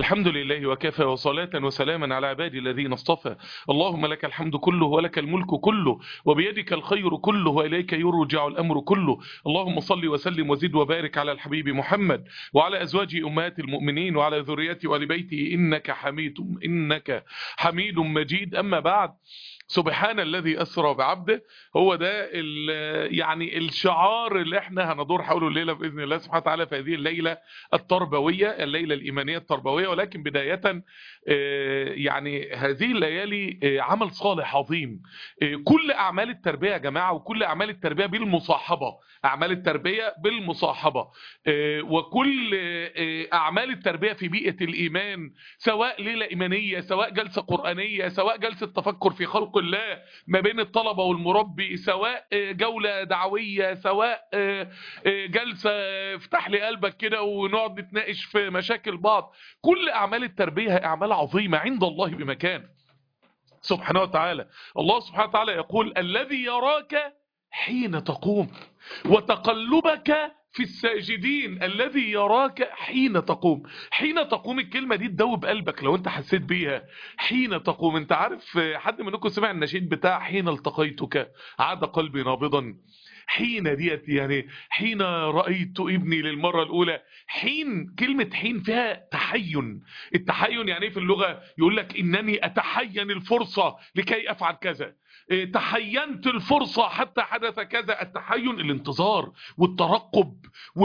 الحمد لله وكفى وصلاة وسلاما على عبادي الذين اصطفى. اللهم لك الحمد كله ولك الملك كله وبيدك الخير كله وإليك يرجع الأمر كله. اللهم صل وسلم وزد وبارك على الحبيب محمد وعلى أزواجه أمهات المؤمنين وعلى ذريته وآل بيته إنك حميد مجيد. أما بعد، سبحان الذي أسرى بعبده. هو ده يعني الشعار اللي احنا هندور حوله الليلة بإذن الله سبحانه وتعالى في هذه الليلة التربوية، الليلة الإيمانية التربوية. ولكن بداية يعني هذه الليالي عمل صالح عظيم. كل أعمال التربية يا جماعة، وكل أعمال التربية بالمصاحبة، أعمال التربية بالمصاحبة، وكل أعمال التربية في بيئة الإيمان، سواء ليلة إيمانية، سواء جلسة قرآنية، سواء جلسة تفكر في خلق الله ما بين الطلبة والمربي، سواء جولة دعوية، سواء جلسة افتح لي قلبك كده ونقعد نتناقش في مشاكل بعض. كل أعمال التربية أعمال عظيمة عند الله بمكان سبحانه وتعالى. الله سبحانه وتعالى يقول: الذي يراك حين تقوم وتقلبك في الساجدين. الذي يراك حين تقوم. حين تقوم، الكلمة دي تدوب قلبك لو انت حسيت بيها. حين تقوم، انت عارف حد منكم سمع النشيد بتاع حين التقيتك عاد قلبي نابضا؟ حين ديت يعني حين رأيت ابني للمرة الأولى. حين، كلمة حين فيها تحين. التحين يعني ايه في اللغة؟ يقول لك إنني أتحين الفرصة لكي أفعل كذا، تحينت الفرصة حتى حدث كذا. التحين الانتظار والترقب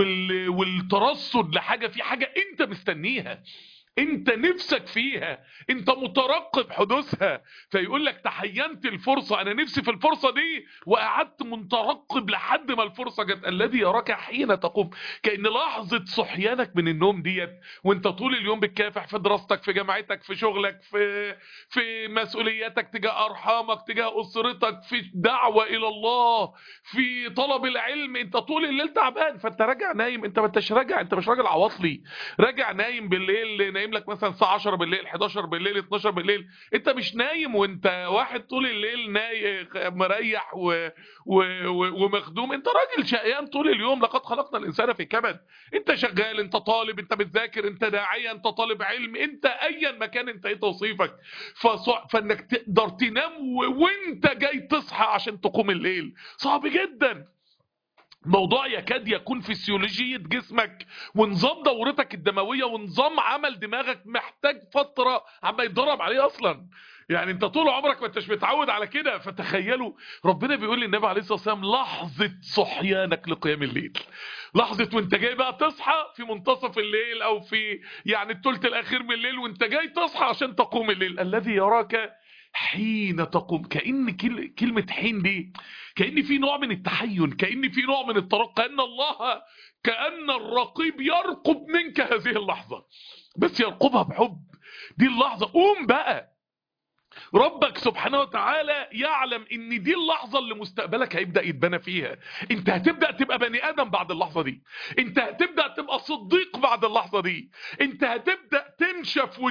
والترصد لحاجة، في حاجة انت مستنيها، انت نفسك فيها، انت مترقب حدوثها. فيقول لك تحينت الفرصة، انا نفسي في الفرصة دي وقعدت مترقب لحد ما الفرصة جت. الذي يراك حين تقوم، كأن لحظة صحيانك من النوم ديت وانت طول اليوم بتكافح في دراستك، في جامعتك، في شغلك، في مسؤولياتك تجاه ارحامك، تجاه اسرتك، في دعوة الى الله، في طلب العلم. انت طول الليل تعبان، فانت راجع نايم. انت ما انتش راجع، انت مش راجل عواطلي راجع نايم بالليل، نايم لك مثلا الساعه 10 بالليل، 11 بالليل، 12 بالليل. انت مش نايم وانت واحد طول الليل نايم مريح ومخدوم. انت راجل شقيان طول اليوم. لقد خلقنا الانسان في كبد. انت شغال، انت طالب، انت بتذاكر، انت داعيه، انت طالب علم، انت ايا مكان انت ايه توصيفك. فانك تقدر تنام وانت جاي تصحى عشان تقوم الليل صعب جدا. موضوع يكاد يكون فسيولوجية جسمك ونظام دورتك الدموية ونظام عمل دماغك محتاج فترة عما يتدرب عليه اصلا. يعني انت طول عمرك ما انتش متعود على كده. فتخيلوا ربنا بيقول للنبي عليه الصلاة والسلام: لحظة صحيانك لقيام الليل، لحظة وانت جاي بقى تصحى في منتصف الليل او في يعني الثلث الاخير من الليل، وانت جاي تصحى عشان تقوم الليل. الذي يراك حين تقوم. كأن كلمة حين دي كأن في نوع من التحين، كأن في نوع من الترقب، كأن الرقيب يرقب منك هذه اللحظة، بس يرقبها بحب. دي اللحظة، قوم بقى. ربك سبحانه وتعالى يعلم ان دي اللحظة اللي مستقبلك هيبدأ يتبنى فيها. انت هتبدأ تبقى بني ادم بعد اللحظة دي، انت هتبدأ تبقى صديق بعد اللحظة دي، انت هتبدأ تنشف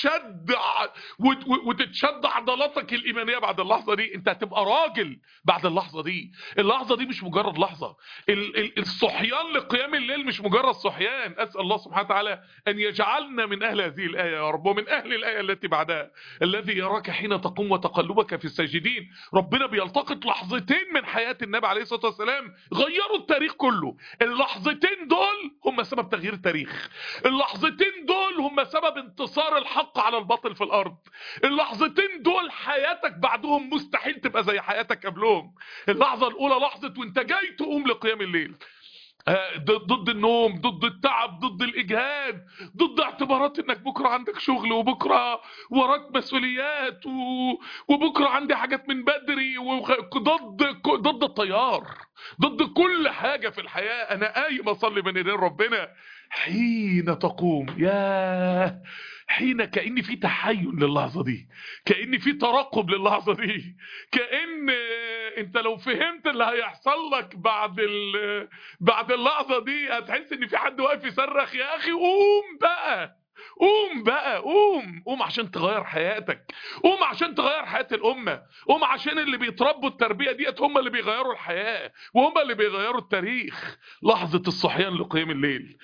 وتتشد عضلاتك الايمانية بعد اللحظة دي، انت هتبقى راجل بعد اللحظة دي. اللحظة دي مش مجرد لحظة. الصحيان لقيام الليل مش مجرد صحيان. اسأل الله سبحانه وتعالى ان يجعلنا من اهل هذه الآية يا رب، ومن اهل الآية التي بعدها: الذي يراك حين تقوم وتقلبك في الساجدين. ربنا بيلتقط لحظتين من حياة النبي عليه الصلاة والسلام غيروا التاريخ كله. اللحظتين دول هم سبب تغيير التاريخ. اللحظتين دول هم سبب انتصار الحق على الباطل في الارض. اللحظتين دول حياتك بعدهم مستحيل تبقى زي حياتك قبلهم. اللحظة الاولى لحظة وانت جاي تقوم لقيام الليل، ضد النوم، ضد التعب، ضد الإجهاد، ضد اعتبارات انك بكرة عندك شغل، وبكرة وراك مسؤوليات، وبكرة عندي حاجات من بدري، ضد التيار، ضد كل حاجة في الحياة. انا قايم اصلي بين ايدين ربنا. حين تقوم، ياه، حين كأن في تحين للحظة دي، كأن في ترقب للحظة دي، كأن انت لو فهمت اللي هيحصل لك بعد اللحظة دي هتحس ان في حد واقف يصرخ: يا اخي قوم بقى، قوم بقى، قوم عشان تغير حياتك، قوم عشان تغير حياة الأمة، قوم عشان اللي بيتربوا التربية ديت هم اللي بيغيروا الحياة وهم اللي بيغيروا التاريخ. لحظة الصحيان لقيام الليل.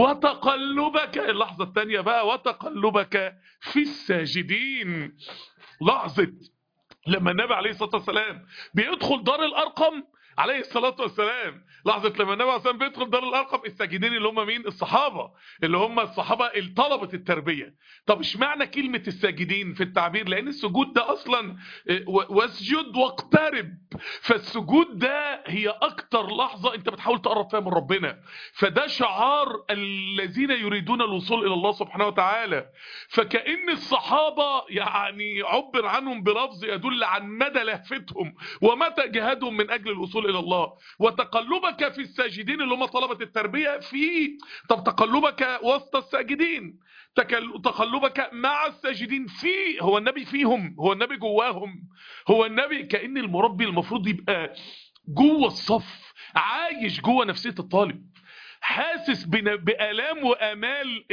وتقلبك، اللحظة الثانية بقى، وتقلبك في الساجدين. لحظة لما النبي عليه الصلاة والسلام بيدخل دار الأرقم عليه الصلاة والسلام، لحظة لما النبي عليه الصلاة والسلام بيدخل دار الأرقم، الساجدين اللي هم مين؟ الصحابة، اللي هم الصحابة اللي طلبة التربية. طب اشمعنى كلمة الساجدين في التعبير؟ لأن السجود ده أصلا واسجد واقترب، فالسجود ده هي أكتر لحظة أنت بتحاول تقرب فيها من ربنا، فده شعار الذين يريدون الوصول إلى الله سبحانه وتعالى. فكأن الصحابة يعني عبر عنهم بلفظ يدل عن مدى لهفتهم ومتى جهادهم من أجل الوصول إلى الله. وتقلبك في الساجدين اللي هم طلبة التربية في، طب تقلبك وسط الساجدين، تقلبك مع الساجدين في، هو النبي فيهم؟ هو النبي جواهم؟ هو النبي كأن المربي المفروض يبقى جوه الصف، عايش جوه نفسية الطالب، حاسس بآلام وآمال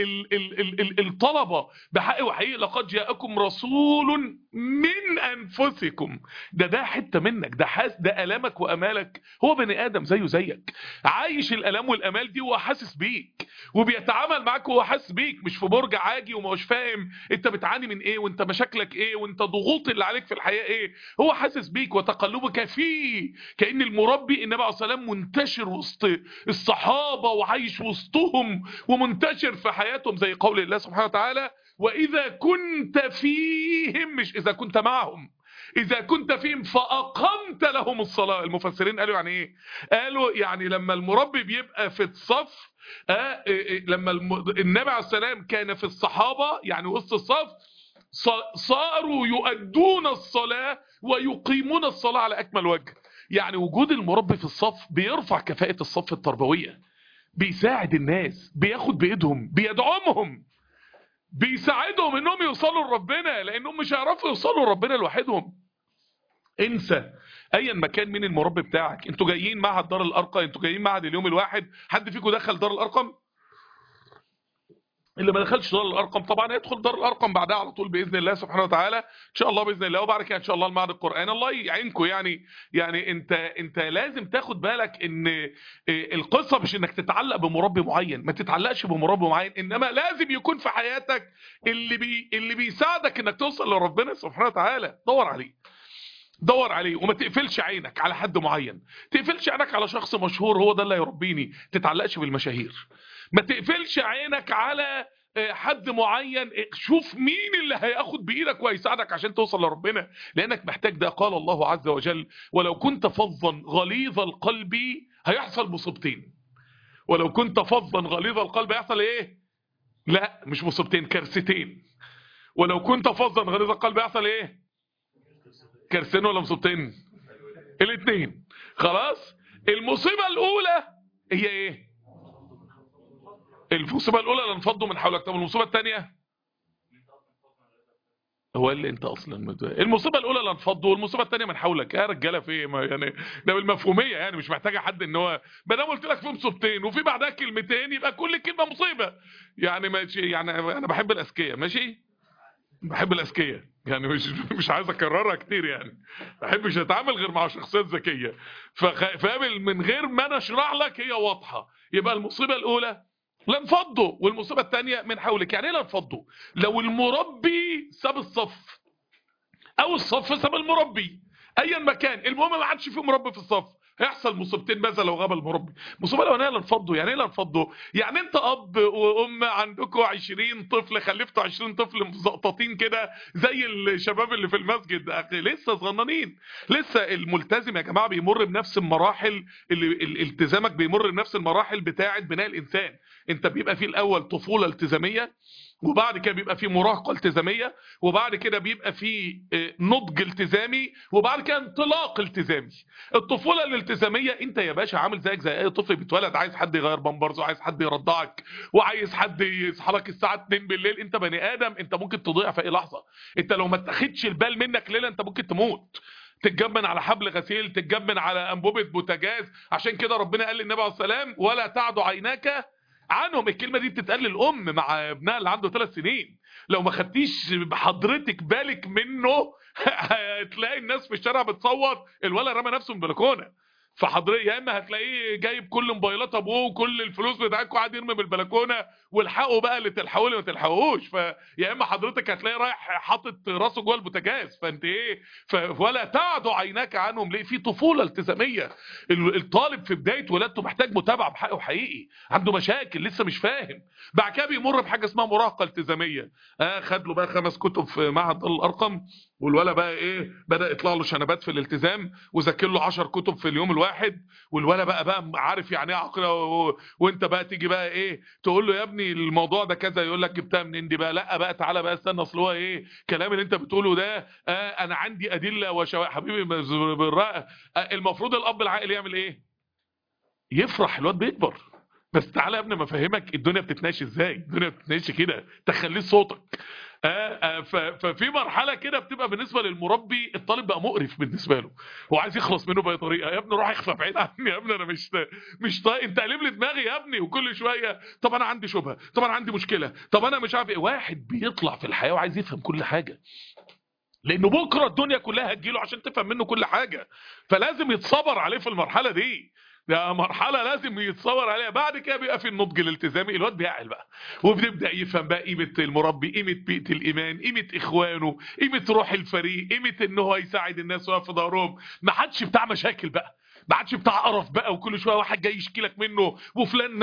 الطلبة بحق وحقيقي. لقد جاءكم رسول من أنفسكم، ده حتة منك، ده حاسس، ده آلامك وآمالك. هو بني آدم زيه زيك، عايش الآلام والآمال دي وهو حاسس بيك وبيتعامل معاك وهو حاسس بيك، مش في برج عاجي ومش فاهم انت بتعاني من ايه وانت مشاكلك ايه وانت ضغوط اللي عليك في الحياة ايه. هو حاسس بيك. وتقلبك فيه، كأن المربي النبي عليه الصلاة والسلام منتشر وسط الصحابة وعايش وسطهم ومنتشر في حياتهم، زي قول الله سبحانه وتعالى: وإذا كنت فيهم، مش إذا كنت معهم، إذا كنت فيهم فأقمت لهم الصلاة. المفسرين قالوا يعني إيه؟ قالوا يعني لما المربي بيبقى في الصف، لما النبي عليه السلام كان في الصحابة يعني وسط الصف، صاروا يؤدون الصلاة ويقيمون الصلاة على أكمل وجه. يعني وجود المربي في الصف بيرفع كفاءة الصف التربوية، بيساعد الناس، بياخد بإيدهم، بيدعمهم، بيساعدهم انهم يوصلوا لربنا، لانهم مش هيعرفوا يوصلوا لربنا لوحدهم. انسى ايا مكان من المربي بتاعك. انتوا جايين معهد دار الارقم، انتوا جايين معهد اليوم الواحد، حد فيكم دخل دار الارقم؟ اللي ما دخلش دار الارقم طبعا هيدخل دار الارقم بعدها على طول باذن الله سبحانه وتعالى ان شاء الله، باذن الله. وبعد كده ان شاء الله المعهد القراني. الله يعينكم. يعني انت لازم تاخد بالك ان القصه مش انك تتعلق بمربي معين، ما تتعلقش بمربي معين، انما لازم يكون في حياتك اللي بيساعدك انك توصل لربنا سبحانه وتعالى. دور عليه وما تقفلش عينك على حد معين، تقفلش عينك على شخص مشهور هو ده اللي هيربيني، تتعلقش بالمشاهير. ما تقفلش عينك على حد معين، شوف مين اللي هياخد بايدك وهيساعدك عشان توصل لربنا، لانك محتاج ده. قال الله عز وجل: ولو كنت فظا غليظ القلب، هيحصل مصيبتين. ولو كنت فظا غليظ القلب هيحصل ايه؟ لا مش مصيبتين، كارثتين. ولو كنت فظا غليظ القلب هيحصل ايه؟ كارثتين ولا مصيبتين؟ الاثنين. خلاص. المصيبة الاولى هي ايه؟ المصيبة الاولى لانفضوا من حولك. طب المصيبة الثانية هو اللي انت اصلا المصيبة الاولى لانفضوا، والمصيبة الثانية من حولك. يا رجالة في ايه؟ يعني ده بالمفهومية، يعني مش محتاجة حد ان هو ما دام قلت لك في مصيبتين وفي بعدها كلمتين يبقى كل كلمة مصيبة. يعني ماشي، يعني انا بحب الاذكياء، ماشي، بحب الاذكياء، يعني مش عايز اكررها كتير، يعني ما بحبش اتعامل غير مع شخصيات ذكيه. فقابل من غير ما انا اشرح لك هي واضحه. يبقى المصيبه الاولى لانفضوا، والمصيبه الثانيه من حولك. يعني ايه لانفضوا؟ لو المربي ساب الصف او الصف ساب المربي، ايا مكان، المهم ما عادش في مربي في الصف، هيحصل مصيبتين. ماذا لو غاب المربي؟ المصيبه الاولانيه لانفضوا. يعني ايه لانفضوا؟ يعني انت اب وام عندكم 20 طفل، خلفتوا 20 طفل مزقططين كده زي الشباب اللي في المسجد، اخي لسه صغننين. لسه الملتزم يا جماعه بيمر بنفس المراحل اللي التزامك بيمر بنفس المراحل بتاعه بناء الانسان. انت بيبقى فيه الاول طفوله التزاميه، وبعد كده بيبقى فيه مراهقه التزاميه، وبعد كده بيبقى فيه نضج التزامي، وبعد كده انطلاق التزامي. الطفوله الالتزاميه انت يا باشا عامل زيك زي اي طفل بيتولد، عايز حد يغير بامبرز، وعايز حد يرضعك، وعايز حد يصحى لك الساعه 2 بالليل. انت بني ادم، انت ممكن تضيع في اي لحظه. انت لو ما اتاخدش البال منك ليله انت ممكن تموت، تتجبن على حبل غسيل، تتجبن على انبوبه بوتاجاز. عشان كده ربنا قال للنبي عليه السلام: ولا تعد عيناك عنهم. الكلمه دي بتتقال للام مع ابنها اللي عنده 3 سنين، لو ما خدتيش حضرتك بالك منه هتلاقي الناس في الشارع بتصوت الولد رمى نفسه من البلكونه. فحضرتك يا اما هتلاقيه جايب كل موبايلات ابوه وكل الفلوس بتاعتكم قاعد يرمي من البلكونه، والحقوا بقى اللي تلحقوا اللي ما تلحقوش. فيا اما حضرتك هتلاقيه رايح حاطط راسه جوه البوتاجاز. فانت ايه؟ ولا تعد عيناك عنهم. ليه؟ في طفوله التزاميه. الطالب في بدايه ولادته محتاج متابعه بحقه حقيقي، عنده مشاكل لسه مش فاهم. بعد كده بيمر بحاجه اسمها مراهقه التزاميه. خد له بقى 5 كتب في معهد الارقم، والولا بقى ايه، بدا يطلع له شنبات في الالتزام، وذاكر له 10 كتب في اليوم الواحد. والولا بقى عارف يعني ايه عقله وانت بقى تيجي بقى ايه تقول له يا ابني الموضوع ده كذا، يقول لك جبتها منين دي بقى؟ لا بقى تعالى بقى استنى، اصل هو ايه الكلام اللي انت بتقوله ده؟ انا عندي ادله وشواهد. حبيبي المفروض الاب العاقل يعمل ايه؟ يفرح الواد بيكبر. بس تعالى يا ابني ما افهمك الدنيا بتتناقش ازاي. الدنيا بتتناقش كده، تخليه صوتك. ففي مرحله كده بتبقى بالنسبه للمربي الطالب بقى مقرف بالنسبه له، هو عايز يخلص منه باي طريقه. يا ابني روح اخفى بعيد عني يا ابني، انا مش طايق انت قلب لي دماغي يا ابني. وكل شويه طب انا عندي شبهه، طب انا عندي مشكله، طب انا مش عارف ايه. واحد بيطلع في الحياه وعايز يفهم كل حاجه، لانه بكره الدنيا كلها هتجيله عشان تفهم منه كل حاجه. فلازم يتصبر عليه في المرحله دي. ده مرحله لازم يتصبر عليها. بعد كده بيبقى في النضج الالتزامي، الواد بيعقل بقى وبيبدا يفهم بقى قيمه المربي، قيمه بيئه الايمان، قيمه اخوانه، قيمه روح الفريق، قيمه ان هو يساعد الناس ويقف في ظهرهم. ما حدش بتاع مشاكل بقى، ما عادش بتاع قرف بقى، وكل شويه واحد جاي يشكي لك منه، وفلان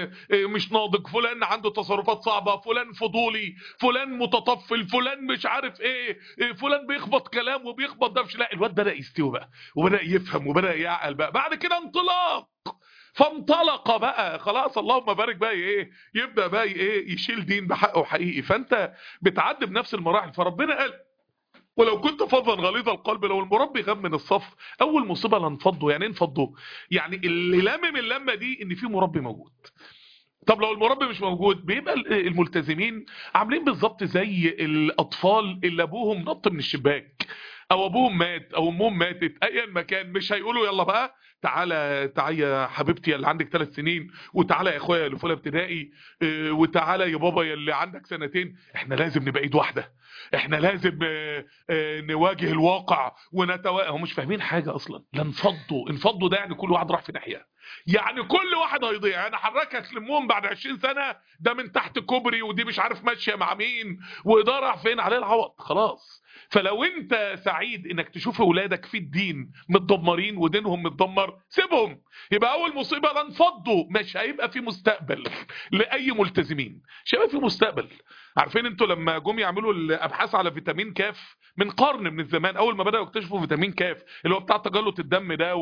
مش ناضج، فلان عنده تصرفات صعبه، فلان فضولي، فلان متطفل، فلان مش عارف ايه، فلان بيخبط كلام وبيخبط دبش. لا الواد بدأ يستوي بقى وبدأ يفهم وبدأ يعقل بقى. بعد كده انطلاق، فانطلق بقى خلاص اللهم بارك بقى ايه، يبدأ بقى ايه يشيل دين بحقه حقيقي. فانت بتعدي بنفس المراحل. فربنا قال ولو كنت فظا غليظ القلب، لو المربي غاب من الصف اول مصيبه لنفضه. يعني ايه نفضه؟ يعني اللي لامم اللمه دي ان في مربي موجود. طب لو المربي مش موجود بيبقى الملتزمين عاملين بالظبط زي الاطفال اللي ابوهم نط من الشباك، او ابوهم مات او امهم ماتت، ايا ما كان. مش هيقولوا يلا بقى تعالى تعالى يا حبيبتي اللي عندك 3 سنين، وتعالى يا اخويا اللي في اولى ابتدائي، وتعالى يا بابا يا اللي عندك 2 سنين. احنا لازم نبقى ايد واحده، احنا لازم نواجه الواقع هم مش فاهمين حاجه اصلا. لا انفضوا ده يعني كل واحد راح في ناحيه، يعني كل واحد هيضيع. انا حضرتك هتلمهم بعد 20 سنه ده من تحت كوبري، ودي مش عارف ماشيه مع مين، وده راح فين، عليه العوض خلاص. فلو انت سعيد انك تشوف اولادك في الدين متدمرين ودينهم متدمر، سيبهم. يبقى اول مصيبه لا انفضوا، مش هيبقى في مستقبل لاي ملتزمين، مش هيبقى في مستقبل. عارفين انتوا لما جم يعملوا الابحاث على فيتامين كاف من قرن من الزمان، اول ما بداوا يكتشفوا فيتامين كاف اللي هو بتاع تجلط الدم ده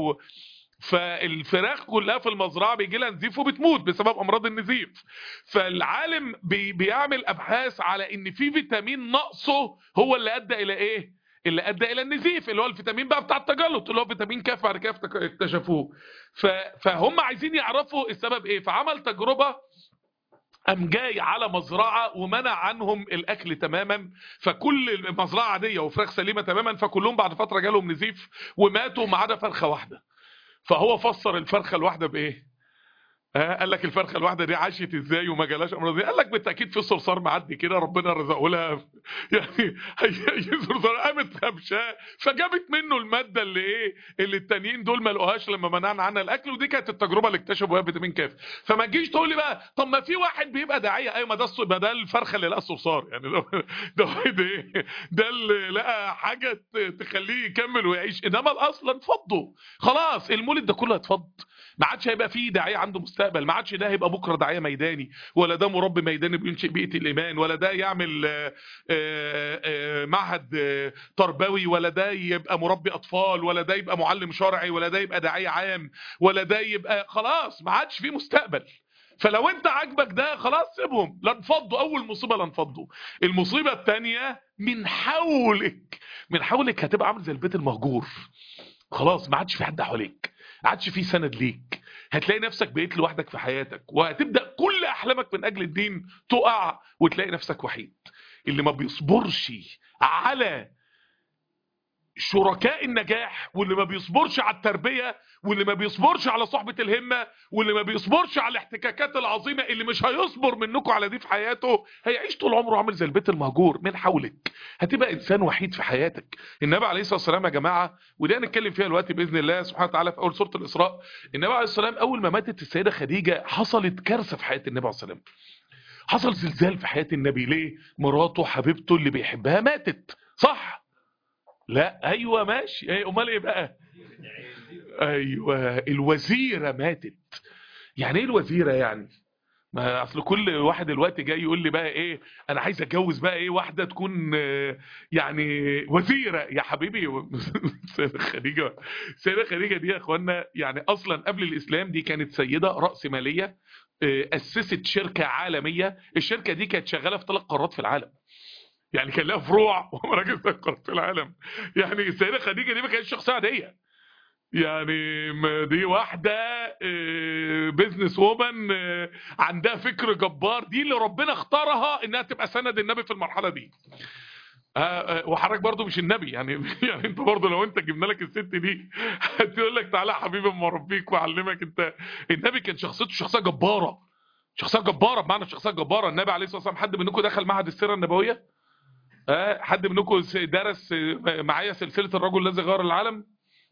فالفراخ كلها في المزرعه بيجي لها نزيف وبتموت بسبب امراض النزيف. فالعالم بيعمل ابحاث على ان في فيتامين نقصه هو اللي ادى الى ايه، اللي ادى الى النزيف، اللي هو الفيتامين بقى بتاع التجلط اللي هو فيتامين كاف. بعد كده اكتشفوه. فهم عايزين يعرفوا السبب ايه. فعمل تجربه، قام جاي على مزرعه ومنع عنهم الاكل تماما، فكل المزرعه عاديه وفراخ سليمه تماما، فكلهم بعد فتره جالهم نزيف وماتوا ما عدا فرخه واحده. فهو فسر الفرخه الواحده بايه؟ قال لك الفرخه الواحده دي عاشت ازاي وما جالهاش امراض دي؟ قال لك بالتاكيد في صرصار معدي كده ربنا رزقه لها يعني هي صرصار قامت خبشاه فجابت منه الماده اللي ايه، اللي التانيين دول ما لقوهاش لما منعنا عنها الاكل. ودي كانت التجربه اللي اكتشفوا بيها فيتامين كاف. فما تجيش تقول لي بقى طب ما في واحد بيبقى داعيه. ايوه ما ده الفرخه اللي لقى الصرصار يعني ده ايه، ده اللي لقى حاجه تخليه يكمل ويعيش. انما الاصل انفضوا خلاص، المولد ده كله هيتفض. ما عادش هيبقى فيه داعيه عنده مستقبل. ما عادش ده هيبقى بكره داعيه ميداني، ولا ده مربي ميداني بينشئ بيئه الايمان، ولا ده يعمل معهد تربوي، ولا ده يبقى مربي اطفال، ولا ده يبقى معلم شرعي، ولا ده يبقى داعيه عام، ولا ده يبقى خلاص ما عادش فيه مستقبل. فلو انت عاجبك ده خلاص سيبهم. لا انفضوا، اول مصيبه لا انفضوا. المصيبه الثانيه من حولك، من حولك هتبقى عامل زي البيت المهجور. خلاص ما عادش في حد حواليك، ما عادش في سند ليك. هتلاقي نفسك بقيت لوحدك في حياتك، وهتبدا كل احلامك من اجل الدين تقع، وتلاقي نفسك وحيد. اللي ما بيصبرش على شركاء النجاح واللي ما بيصبرش على التربية، واللي ما بيصبرش على صحبة الهمة، واللي ما بيصبرش على الاحتكاكات العظيمة، اللي مش هيصبر منكم على دي في حياته، هيعيش طول عمره عامل زي البيت المهجور من حولك. هتبقى انسان وحيد في حياتك. النبي عليه الصلاة والسلام يا جماعة، ودي هنتكلم فيها دلوقتي بإذن الله سبحانه وتعالى في أول سورة الإسراء. النبي عليه الصلاة والسلام أول ما ماتت السيدة خديجة حصلت كارثة في حياة النبي عليه الصلاة والسلام. حصل زلزال في حياة النبي. ليه؟ مراته حبيبته اللي بيحبها ماتت، صح؟ لا، ايوه ماشي، ايه امال ايه بقى؟ ايوه الوزيره ماتت. يعني ايه الوزيره يعني؟ ما اصل كل واحد دلوقتي جاي يقول لي بقى ايه، انا عايز اتجوز بقى ايه واحده تكون يعني وزيره يا حبيبي. سيده خديجه، سيده خديجه دي يا اخوانا يعني اصلا قبل الاسلام دي كانت سيده راس ماليه، اسست شركه عالميه. الشركه دي كانت شغاله في 3 قارات في العالم، يعني كان لها فروع ومراكز تجارة في العالم. يعني السيدة خديجة دي ما كانتش شخصية عادية، يعني دي واحدة بيزنس وومن، عندها فكر جبار، دي اللي ربنا اختارها انها تبقى سند النبي في المرحلة دي. وحضرتك برضو مش النبي يعني. يعني انت برضو لو انت جبنا لك الست دي هتقول لك تعالى يا حبيبي اما اربيك واعلمك انت. النبي كان شخصيته شخصية جبارة، شخصية جبارة بمعنى شخصية جبارة. النبي عليه الصلاة والسلام حد منكم دخل معهد السيرة النبوية؟ حد منكم درس معايا سلسلة الرجل الذي غير العالم؟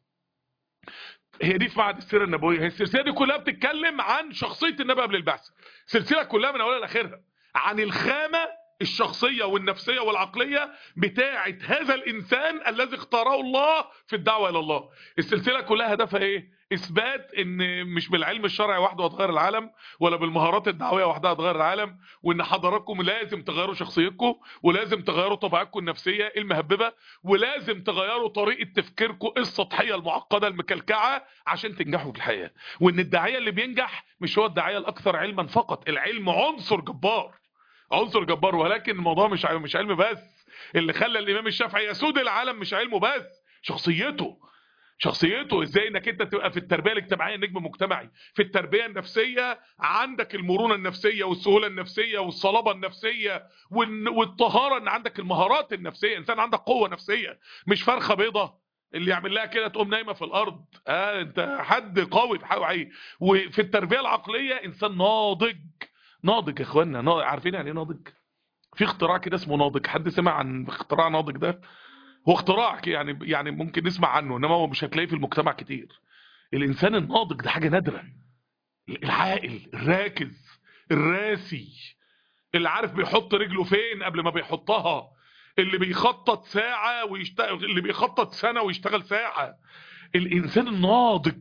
هي دي في معهد السيرة النبوية. هي السلسلة دي كلها بتتكلم عن شخصية النبي قبل البعثة. السلسلة كلها من أولها لآخرها عن الخامة الشخصية والنفسية والعقلية بتاعة هذا الإنسان الذي اختاره الله في الدعوة إلى الله. السلسلة كلها هدفها إيه؟ إثبات إن مش بالعلم الشرعي وحده هتغير العالم، ولا بالمهارات الدعوية وحدها هتغير العالم، وإن حضراتكم لازم تغيروا شخصيتكم، ولازم تغيروا طبيعتكم النفسية المهببة، ولازم تغيروا طريقة تفكيركم السطحية المعقدة المكلكعة عشان تنجحوا في الحياة. وإن الداعية اللي بينجح مش هو الداعية الأكثر علما فقط، العلم عنصر جبار، عنصر جبار، ولكن الموضوع مش علم بس. اللي خلى الامام الشافعي يسود العالم مش علمه بس، شخصيته. شخصيته ازاي انك انت تبقى في التربيه الاجتماعيه نجم مجتمعي، في التربيه النفسيه عندك المرونه النفسيه والسهوله النفسيه والصلابه النفسيه والطهاره، ان عندك المهارات النفسيه، انسان عندك قوه نفسيه مش فرخه بيضه اللي يعمل لها كده تقوم نايمه في الارض. انت حد قوي بحقيقي. وفي التربيه العقليه انسان ناضج. ناضج يا اخوانا، عارفين يعني ايه ناضج؟ في اختراع كده اسمه ناضج. حد سمع عن اختراع ناضج ده؟ هو اختراع يعني ممكن نسمع عنه، انما هو مش هتلاقيه في المجتمع كتير. الانسان الناضج ده حاجه نادره. العاقل الراكز الراسي، اللي عارف بيحط رجله فين قبل ما بيحطها، اللي بيخطط ساعه ويشتغل، اللي بيخطط سنه ويشتغل ساعه. الانسان الناضج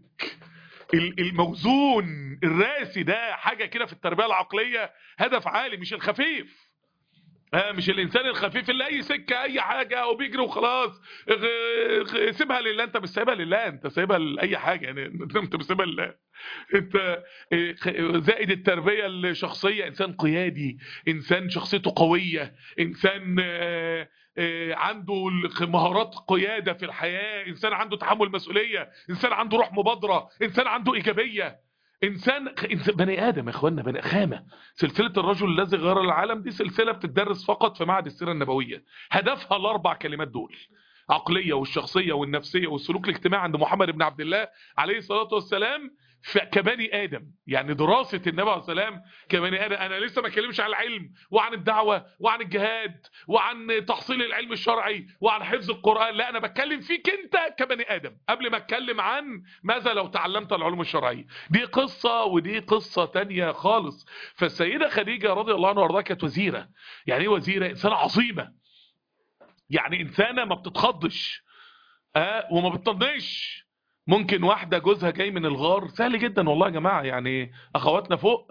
الموزون الراسي ده حاجه كده في التربيه العقليه هدف عالي، مش الخفيف. مش الانسان الخفيف اللي اي سكه اي حاجه وبيجري وخلاص. سيبها لله. انت مش سايبها لله، انت سايبها لاي حاجه يعني. انت مش سايبها لله. انت زائد التربيه الشخصيه، انسان قيادي، انسان شخصيته قويه، انسان عنده مهارات قياده في الحياه، انسان عنده تحمل مسؤوليه، انسان عنده روح مبادره، انسان عنده ايجابيه. انسان بني ادم يا اخوانا، بني خامه. سلسله الرجل الذي غير العالم دي سلسله بتدرس فقط في معهد السيره النبويه. هدفها ال4 كلمات دول: عقليه والشخصيه والنفسيه والسلوك الاجتماعي عند محمد بن عبد الله عليه الصلاه والسلام. كبني ادم، يعني دراسه النبي عليه السلام كبني ادم. انا لسه ما اتكلمش عن العلم وعن الدعوه وعن الجهاد وعن تحصيل العلم الشرعي وعن حفظ القران، لا انا بتكلم فيك انت كبني ادم قبل ما اتكلم عن ماذا لو تعلمت العلوم الشرعيه. دي قصه ودي قصه تانية خالص. فالسيده خديجه رضي الله عنها وارضاها كانت وزيره. يعني ايه وزيره؟ انسانه عظيمه، يعني انسانه ما بتتخضش وما بتطنش. ممكن واحدة جوزها جاي من الغار سهل جدا والله يا جماعة، يعني اخواتنا فوق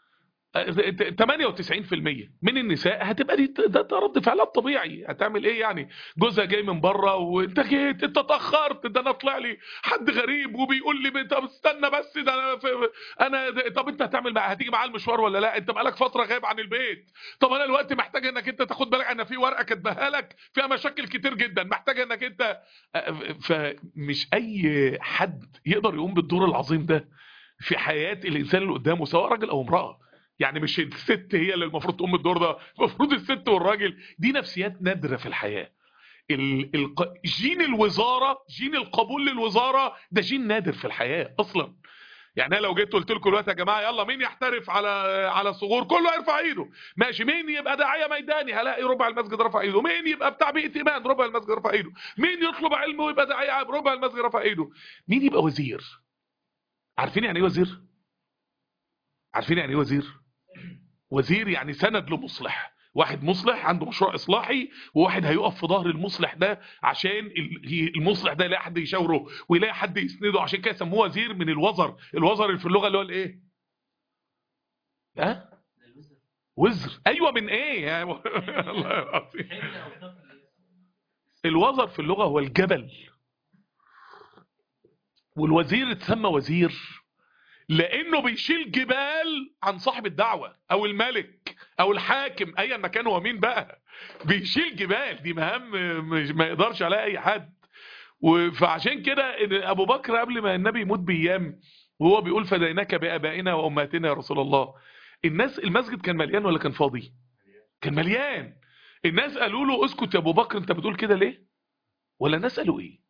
98% من النساء هتبقى دي ده رد فعلها الطبيعي. هتعمل ايه يعني؟ جوزها جاي من بره وانت جيت، انت اتاخرت، ده انا طلع لي حد غريب وبيقول لي طب استنى بس، ده طب انت هتعمل معاه، هتيجي معاه المشوار ولا لا؟ انت بقالك فتره غايب عن البيت. طب انا دلوقتي محتاج انك انت تاخد بالك، انا في ورقه كاتباها لك فيها مشاكل كتير جدا، محتاج انك انت فمش اي حد يقدر يقوم بالدور العظيم ده في حياه الانسان اللي قدامه سواء راجل او امراه. يعني مش الست هي اللي المفروض تقوم بالدور ده، المفروض الست والراجل. دي نفسيات نادرة في الحياة. جين الوزاره، جين القبول للوزاره، ده جين نادر في الحياه اصلا. يعني انا لو جيت قلت لكم دلوقتي يا جماعه يلا مين يحترف على صغور، كله يرفع ايده. ماشي، مين يبقى داعيه ميداني، هلاقي ربع المسجد رفع ايده. مين يبقى بتاع بيئه ايمان، ربع المسجد رفع ايده. مين يطلب علم ويبقى داعيه عام، ربع المسجد رفع ايده. مين يبقى وزير؟ عارفين يعني ايه وزير؟ عارفين يعني ايه وزير؟ وزير يعني سند لمصلح، واحد مصلح عنده مشروع اصلاحي، وواحد هيقف في ظهر المصلح ده عشان المصلح ده يلاقي حد يشاوره ويلاقي حد يسنده. عشان كده سموه وزير من الوزر. الوزر اللي في اللغه اللي هو الايه؟ ها؟ وزر. ايوه، من ايه يا الله العظيم. الوزر في اللغه هو الجبل. والوزير اتسمى وزير لانه بيشيل جبال عن صاحب الدعوه او الملك او الحاكم ايا ما كان هو مين بقى. بيشيل جبال، دي مهام ما يقدرش عليها اي حد. فعشان كده ابو بكر قبل ما النبي يموت بايام وهو بيقول فديناك بابائنا وامهاتنا يا رسول الله، الناس، المسجد كان مليان ولا كان فاضي؟ كان مليان. الناس قالوا له اسكت يا ابو بكر، انت بتقول كده ليه؟ ولا الناس قالوا ايه؟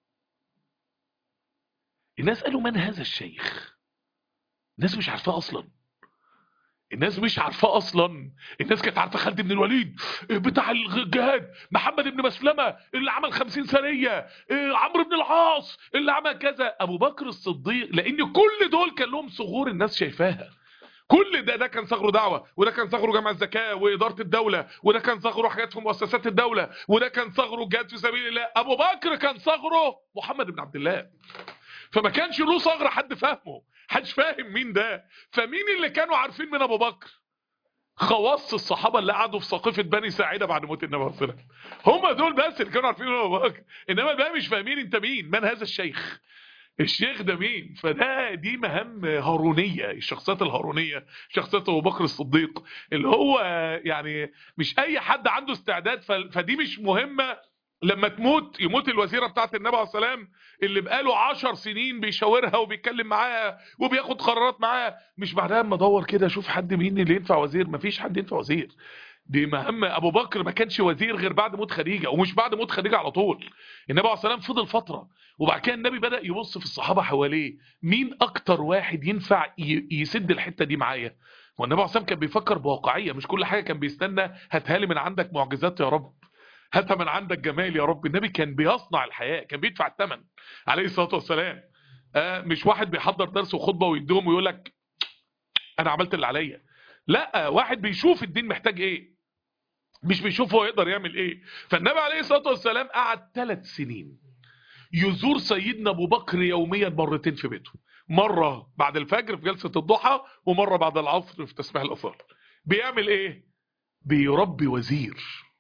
الناس قالوا من هذا الشيخ؟ الناس مش عارفاه اصلا. الناس مش عارفاه اصلا. الناس كانت عارفه خالد بن الوليد بتاع الجهاد، محمد بن مسلمه اللي عمل 50 سريه، عمرو بن العاص اللي عمل كذا، ابو بكر الصديق، لان كل دول كان لهم ثغور الناس شايفاها. كل ده كان ثغره دعوه، وده كان ثغره جمع الزكاه واداره الدوله، وده كان ثغره حاجات في مؤسسات الدوله، وده كان ثغره جهاد في سبيل الله. ابو بكر كان ثغره محمد بن عبد الله. فما كانش له ثغره حد فاهمه، حدش فاهم مين ده. فمين اللي كانوا عارفين من ابو بكر؟ خواص الصحابه اللي قعدوا في سقيفه بني ساعده بعد موت النبي صلى الله عليه وسلم. هم دول بس اللي كانوا عارفين من ابو بكر، انما بقى مش فاهمين انت مين، من هذا الشيخ، الشيخ ده مين. دي مهام هارونيه، الشخصيات الهارونيه، شخصيه ابو بكر الصديق اللي هو يعني مش اي حد عنده استعداد. فدي مش مهمه. لما يموت الوزيره بتاعت النبي عليه السلام اللي بقاله 10 سنين بيشاورها وبيتكلم معاها وبياخد قرارات معاها، مش بعدها اما ادور كده اشوف حد مين اللي ينفع وزير. مفيش حد ينفع وزير. دي مهمة. ابو بكر ما كانش وزير غير بعد موت خديجة، ومش بعد موت خديجة على طول. النبي عليه السلام فضل فترة، وبعد كده النبي بدأ يبص في الصحابة حواليه، مين اكتر واحد ينفع يسد الحتة دي معايا. والنبي عليه السلام كان بيفكر بواقعية، مش كل حاجة كان بيستنى هاتها لي من عندك معجزات يا رب، هاتها من عندك جمال يا رب. النبي كان بيصنع الحياة، كان بيدفع الثمن عليه الصلاة والسلام. مش واحد بيحضر درس وخطبة ويديهم ويقول لك انا عملت اللي عليا. لا، واحد بيشوف الدين محتاج ايه، مش بيشوف هو يقدر يعمل ايه. فالنبي عليه الصلاة والسلام قعد 3 سنين يزور سيدنا ابو بكر يوميا مرتين في بيته، مرة بعد الفجر في جلسة الضحى، ومرة بعد العصر في تسبيح الاذكار. بيعمل ايه؟ بيربي وزير.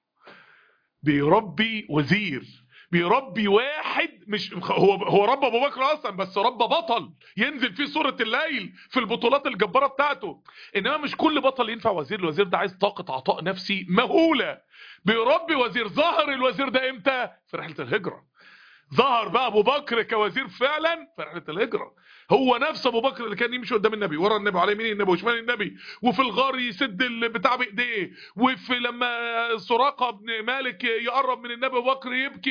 بيربي وزير، بيربي واحد. مش هو رب ابو بكر اصلا، بس رب بطل ينزل فيه سورة الليل في البطولات الجبارة بتاعته. انما مش كل بطل ينفع وزير. الوزير ده عايز طاقة عطاء نفسي مهولة. بيربي وزير. ظهر الوزير ده امتى؟ في رحلة الهجرة. ظهر بقى ابو بكر كوزير فعلا في رحله الهجره. هو نفس ابو بكر اللي كان يمشي قدام النبي، ورا النبي، على يمين النبي وشمال النبي، وفي الغار يسد البتاع بايديه، وفي لما سراقه بن مالك يقرب من النبي ابو بكر يبكي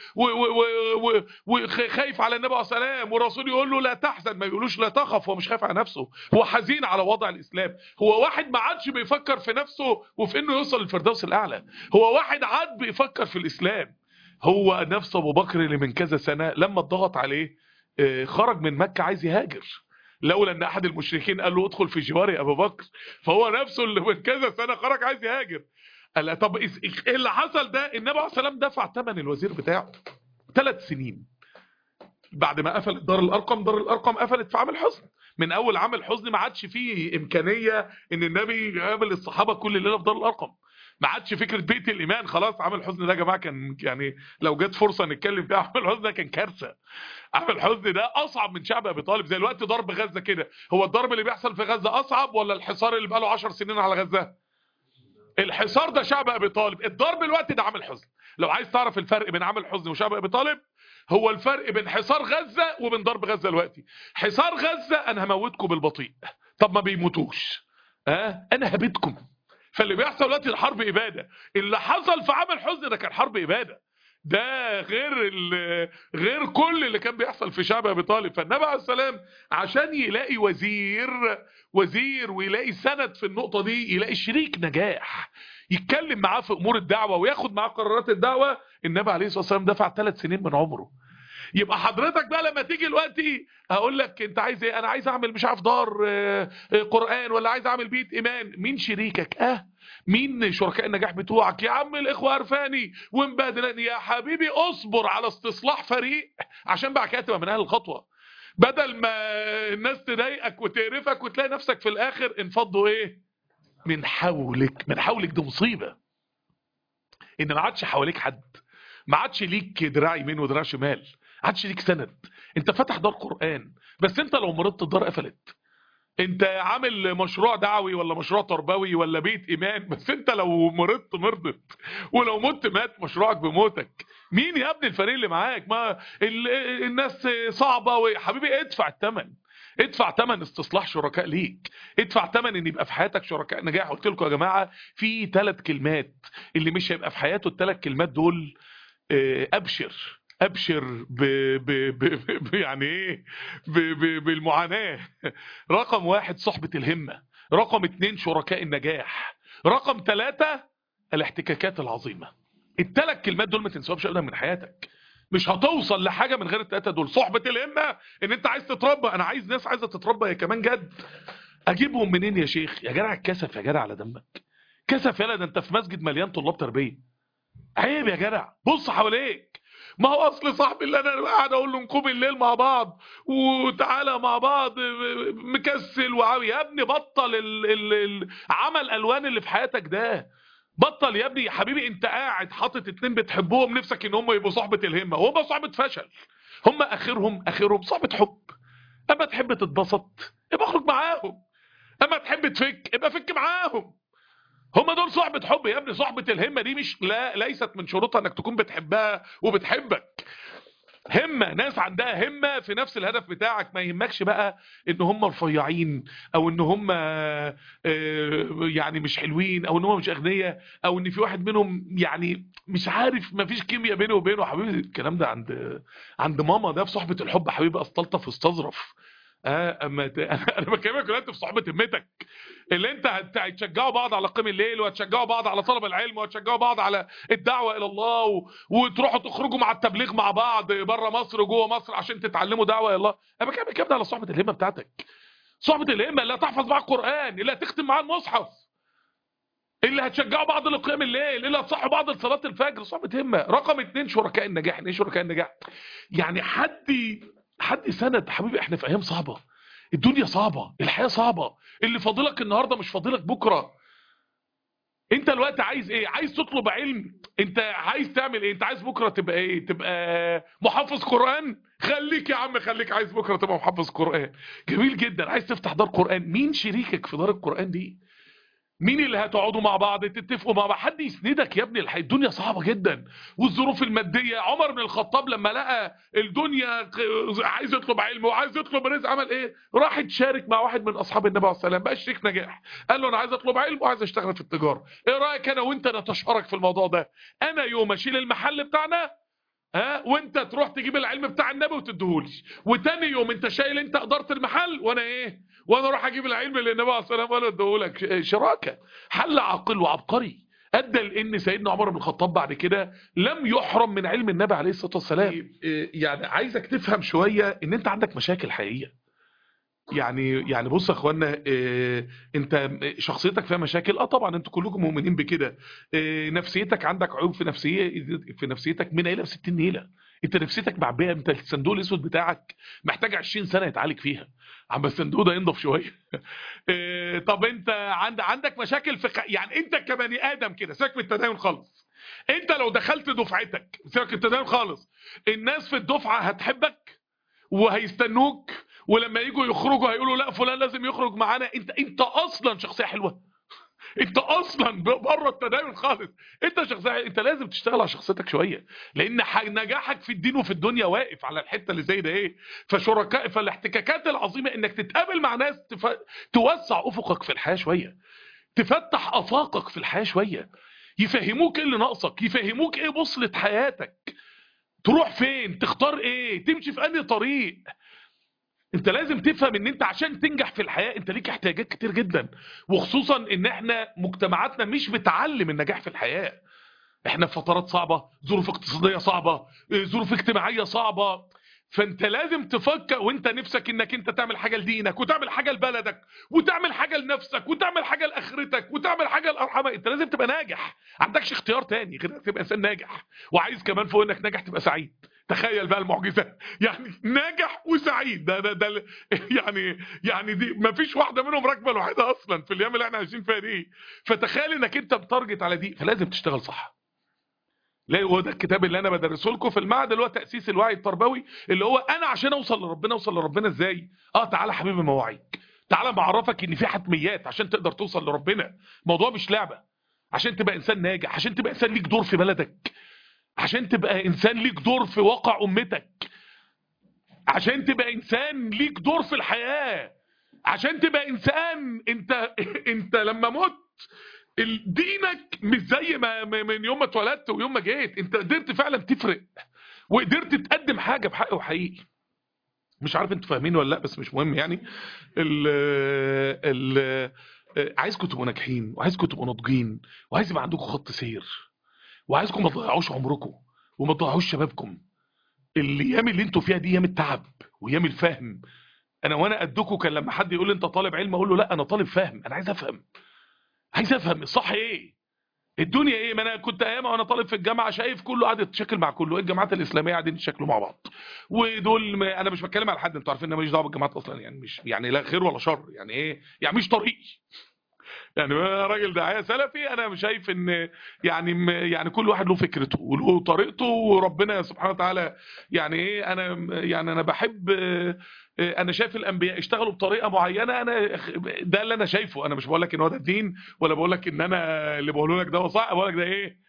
وخايف على النبي عليه السلام، والرسول يقول له لا تحزن، ما يقولوش لا تخف. هو مش خايف على نفسه، هو حزين على وضع الاسلام. هو واحد ما عادش بيفكر في نفسه وفي انه يوصل للفردوس الاعلى، هو واحد عاد بيفكر في الاسلام. هو نفس ابو بكر اللي من كذا سنة لما اتضغط عليه خرج من مكة عايز يهاجر، لولا ان احد المشركين قال له ادخل في جوار يا ابو بكر. فهو نفسه اللي من كذا سنة خرج عايز يهاجر. قال طب ايه اللي حصل ده؟ النبي عليه الصلاه والسلام دفع ثمن الوزير بتاعه 3 سنين. بعد ما قفلت دار الارقم قفلت في عام الحزن. من اول عام الحزن ما عادش فيه امكانيه ان النبي يقابل الصحابه كل ليله في دار الارقم. ما عادش فكره بيئه الايمان. خلاص عام الحزن ده يا جماعه كان يعني لو جت فرصه نتكلم فيها، عام الحزن ده كان كارثه. عام الحزن ده اصعب من شعب ابي طالب. زي الوقت ضرب غزه كده، هو الضرب اللي بيحصل في غزه اصعب ولا الحصار اللي بقاله 10 سنين على غزه؟ الحصار ده شعب ابي طالب، الضرب الوقت ده عام الحزن. لو عايز تعرف الفرق بين عام الحزن وشعب ابي طالب، هو الفرق بين حصار غزه وبين ضرب غزه دلوقتي. حصار غزه انا هموتكم بالبطيء، طب ما بيموتوش، انا هبيدكم. فاللي بيحصل دلوقتي الحرب اباده. اللي حصل في عام الحزن ده كان حرب اباده. ده غير كل اللي كان بيحصل في شعب ابي طالب. فالنبي عليه السلام عشان يلاقي وزير ويلاقي سند في النقطة دي، يلاقي شريك نجاح يتكلم معاه في امور الدعوة وياخد معاه قرارات الدعوة، النبي عليه الصلاة والسلام دفع 3 سنين من عمره. يبقى حضرتك بقى لما تيجي دلوقتي هقول لك انت عايز ايه، انا عايز اعمل مش عارف دار قرآن، ولا عايز اعمل بيت ايمان، مين شريكك؟ مين شركاء النجاح بتوعك؟ يا عم الاخوه عرفاني ومبادلاني. يا حبيبي اصبر على استصلاح فريق عشان بعد كده تبقى من اهل الخطوه، بدل ما الناس تضايقك وتقرفك وتلاقي نفسك في الاخر انفضوا ايه من حولك. دي مصيبه ان ما عادش حواليك حد، ما عادش ليك دراع يمين ودراع شمال، ما عادش ليك سند. انت فاتح دار قرآن بس انت لو مرضت الدار قفلت. انت عامل مشروع دعوي ولا مشروع تربوي ولا بيت ايمان، بس انت لو مرضت ولو مت مات مشروعك بموتك. مين يا ابني الفريق اللي معاك؟ ما الناس صعبة. وحبيبي ادفع ثمن استصلاح شركاء ليك، ادفع ثمن ان يبقى في حياتك شركاء نجاح. قلت لكم يا جماعة في 3 كلمات، اللي مش هيبقى في حياته ال3 كلمات دول ابشر يعني ايه بالمعاناة. رقم 1 صحبة الهمة، رقم 2 شركاء النجاح، رقم 3 الاحتكاكات العظيمة. ال3 كلمات دول ما تنسوهمش ابدا من حياتك. مش هتوصل لحاجة من غير ال3 دول. صحبة الهمة ان انت عايز تتربى، انا عايز ناس عايزة تتربى هي كمان جد. اجيبهم منين يا شيخ؟ يا جدع الكسف، يا جدع على دمك كسف. يلا ده انت في مسجد مليان طلاب تربية، عيب يا جدع. بص حواليك، ما هو اصل صاحبي اللي انا قاعد اقول له نقوم الليل مع بعض وتعالى مع بعض مكسل وعاوي. يا ابني بطل عمل الوان اللي في حياتك ده، بطل يا ابني. يا حبيبي انت قاعد حاطط 2 بتحبهم نفسك ان هم يبقوا صحبة الهمة، وهم صحبة فشل. هم اخرهم صحبة حب. اما تحب تتبسط يبقى اخرج معاهم، اما تحب تفك يبقى فك معاهم. هم دول صحبة حب يا ابني. صحبة الهمة دي مش ليست من شروطها انك تكون بتحبها وبتحبك. همة، ناس عندها همة في نفس الهدف بتاعك. ما يهمكش بقى ان هم رفيعين، او ان هم يعني مش حلوين، او ان هم مش اغنياء، او ان في واحد منهم يعني مش عارف ما فيش كيمياء بينه وبينه. حبيبي الكلام ده عند ماما. ده في صحبة الحب حبيبي استلطف واستظرف. اما انا بكلمك دلوقتي في صحبة همتك، اللي انت هتشجعوا بعض على قيام الليل، وهتشجعوا بعض على طلب العلم، وهتشجعوا بعض على الدعوة الى الله، وتروحوا تخرجوا مع التبليغ مع بعض بره مصر وجوه مصر عشان تتعلموا دعوة الى الله. انا بكلمك كده على صحبة الهمة بتاعتك. صحبة الهمة اللي هتحفظ معاك القرآن، اللي هتختم معاه المصحف، اللي هتشجعوا بعض لقيام الليل، اللي هتصحوا بعض لصلاة الفجر. صحبة همة. رقم 2 شركاء النجاح. ايه شركاء النجاح؟ يعني حد سند. حبيبي احنا في ايام صعبة، الدنيا صعبة، الحياة صعبة، اللي فاضلك النهاردة مش فاضلك بكرة. انت الوقت عايز ايه؟ عايز تطلب علم؟ انت عايز تعمل ايه؟ انت عايز بكرة تبقى ايه؟ تبقى محافظ قرآن؟ خليك يا عم، خليك عايز بكرة تبقى محافظ قرآن، جميل جدا. عايز تفتح دار قرآن، مين شريكك في دار القرآن دي؟ مين اللي هتقعدوا مع بعض تتفقوا مع بعض؟ حد يسندك يا ابني. الدنيا صعبة جدا والظروف المادية. عمر بن الخطاب لما لقى الدنيا عايز يطلب علم وعايز يطلب رزق، عمل ايه؟ راح يتشارك مع واحد من اصحاب النبي عليه السلام، بقى شريك نجاح. قال له انا عايز اطلب علم وعايز اشتغل في التجارة، ايه رأيك انا وانت نتشارك في الموضوع ده؟ انا يوم اشيل المحل بتاعنا وانت تروح تجيب العلم بتاع النبي وتديهولي، وتاني يوم انت شايل انت اداره المحل وانا وانا اروح اجيب العلم اللي النبي عليه الصلاه والسلام وانا اديهولك. شراكه. حل عاقل وعبقري ادى لان سيدنا عمر بن الخطاب بعد كده لم يحرم من علم النبي عليه الصلاه والسلام. يعني عايزك تفهم شويه ان انت عندك مشاكل حقيقيه. يعني بص يا اخوانا، انت شخصيتك فيها مشاكل. طبعا انتوا كلكم مؤمنين بكده. نفسيتك عندك عيوب في نفسيتك من عيله ب60 نيله. انت نفسيتك معبيه. انت الصندوق الاسود بتاعك محتاج 20 سنه يتعالج فيها عم الصندوق ده ينضف شويه. طب انت عندك مشاكل يعني انت كبني ادم كده. سيبك من التدين خالص. انت لو دخلت دفعتك، سيبك من التدين خالص، الناس في الدفعه هتحبك وهيستنوك، ولما يجوا يخرجوا هيقولوا لا فلان لازم يخرج معانا. انت اصلا شخصيه حلوه. انت اصلا بره التدين خالص. انت شخصيه، انت لازم تشتغل على شخصيتك شويه، لان نجاحك في الدين وفي الدنيا واقف على الحته اللي زي ده. فالاحتكاكات العظيمه انك تتقابل مع ناس توسع افقك في الحياه شويه، تفتح افاقك في الحياه شويه. يفهموك ايه اللي ناقصك، يفهموك ايه بوصلة حياتك، تروح فين، تختار ايه، تمشي في انهي طريق. انت لازم تفهم ان انت عشان تنجح في الحياة انت ليك احتياجات كتير جدا، وخصوصا ان احنا مجتمعاتنا مش بتعلم النجاح في الحياة. احنا في فترات صعبة، ظروف اقتصادية صعبة، ظروف اجتماعية صعبة. فانت لازم تفكر وانت نفسك انك انت تعمل حاجة لدينك، وتعمل حاجة لبلدك، وتعمل حاجة لنفسك، وتعمل حاجة لاخرتك، وتعمل حاجة لارحامك. انت لازم تبقى ناجح، عندكش اختيار تاني غير انك تبقى انسان ناجح. وعايز كمان فوق انك ناجح تبقى سعيد. تخيل بقى المعجزة يعني ناجح وسعيد، ده يعني دي مفيش واحدة منهم راكبة لوحدها اصلا في الايام اللي احنا عايشين فيها دي. فتخيل انك انت متارجت على دي، فلازم تشتغل صح. لا، هو ده الكتاب اللي انا بدرسه لكم في المعهد، اللي هو تاسيس الوعي التربوي، اللي هو انا عشان اوصل لربنا، اوصل لربنا ازاي؟ تعالى حبيبي مواعيك، تعالى بعرفك ان في حتميات عشان تقدر توصل لربنا. الموضوع مش لعبه. عشان تبقى انسان ناجح، عشان تبقى انسان ليك دور في بلدك، عشان تبقى انسان ليك دور في واقع امتك، عشان تبقى انسان ليك دور في الحياه، عشان تبقى انسان انت انت لما مت دينك مش زي ما من يوم ما اتولدت ويوم ما جيت، انت قدرت فعلا تفرق، وقدرت تقدم حاجه بحق وحقيقي. مش عارف انتوا فاهمين ولا لا، بس مش مهم يعني. ال ال عايزكم تبقوا ناجحين، وعايزكم تبقوا ناضجين، وعايز يبقى عندكم خط سير، وعايزكم ما تضيعوش عمركم، وما تضيعوش شبابكم. الايام اللي انتوا فيها دي ايام التعب وايام الفهم. انا وانا قدكم كان لما حد يقول لي انت طالب علم اقول له لا، انا طالب فهم. انا عايز افهم، عايز افهم الصح ايه، الدنيا ايه. ما انا كنت ايام وانا طالب في الجامعه شايف كله قاعد يتشكل مع كله، الجامعات الاسلاميه قاعدين يتشكلوا مع بعض، ودول انا مش بتكلم على حد، انتوا عارفين ان انا ماليش دعوه بالجامعات اصلا، يعني مش يعني لا خير ولا شر، يعني ايه يعني مش طريقي. يعني انا راجل داعيه سلفي، انا مش شايف ان يعني كل واحد له فكرته وله طريقته، وربنا سبحانه وتعالى يعني ايه. انا بحب، انا شايف الانبياء اشتغلوا بطريقه معينه، ده اللي انا شايفه. انا مش بقول لك ان هو ده الدين، ولا بقول لك ان انا اللي بقوله لك ده هو صح، بقول لك ده ايه،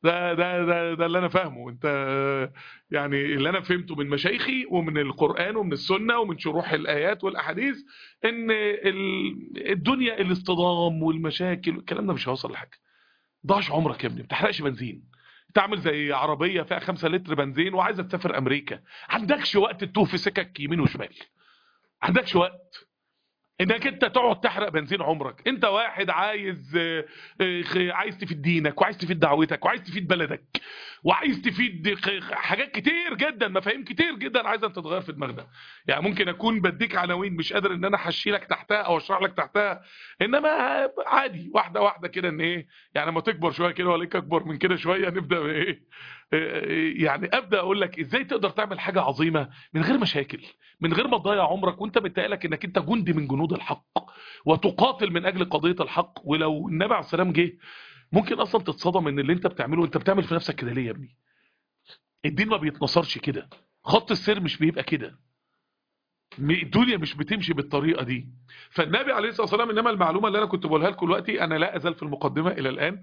ده اللي انا فاهمه. انت يعني اللي انا فهمته من مشايخي ومن القرآن ومن السنة ومن شروح الآيات والأحاديث، ان الدنيا الاصطدام والمشاكل والكلام ده مش هيوصل لحاجة. ضاعش عمرك يا ابني، ما بتحرقش بنزين. تعمل زي عربية فيها 5 لتر بنزين وعايزة تسافر أمريكا، عندكش وقت تتوه في سكك يمين وشمال، عندكش وقت انك انت تقعد تحرق بنزين عمرك. انت واحد عايز عايز تفيد دينك، وعايز تفيد دعوتك، وعايز تفيد بلدك، وعايز تفيد حاجات كتير جدا، مفاهيم كتير جدا عايزه انت تتغير في دماغنا. يعني ممكن اكون بديك عناوين مش قادر ان انا احشي لك تحتها او اشرح لك تحتها، انما عادي واحده واحده كده، ان ايه يعني لما تكبر شويه كده ولا اكبر من كده شويه نبدا بايه، يعني ابدا اقول لك ازاي تقدر تعمل حاجه عظيمه من غير مشاكل، من غير ما تضيع عمرك وانت بتقالك انك انت جندي من جنود الحق، وتقاتل من اجل قضيه الحق. ولو النبي عليه السلام جه ممكن اصلا تتصدم ان اللي انت بتعمله، انت بتعمل في نفسك كده ليه يا ابني؟ الدين ما بيتنصرش كده، خط السير مش بيبقى كده، الدنيا مش بتمشي بالطريقه دي. فالنبي عليه الصلاه والسلام، انما المعلومه اللي انا كنت بقولها لكم دلوقتي انا لا ازال في المقدمه الى الان،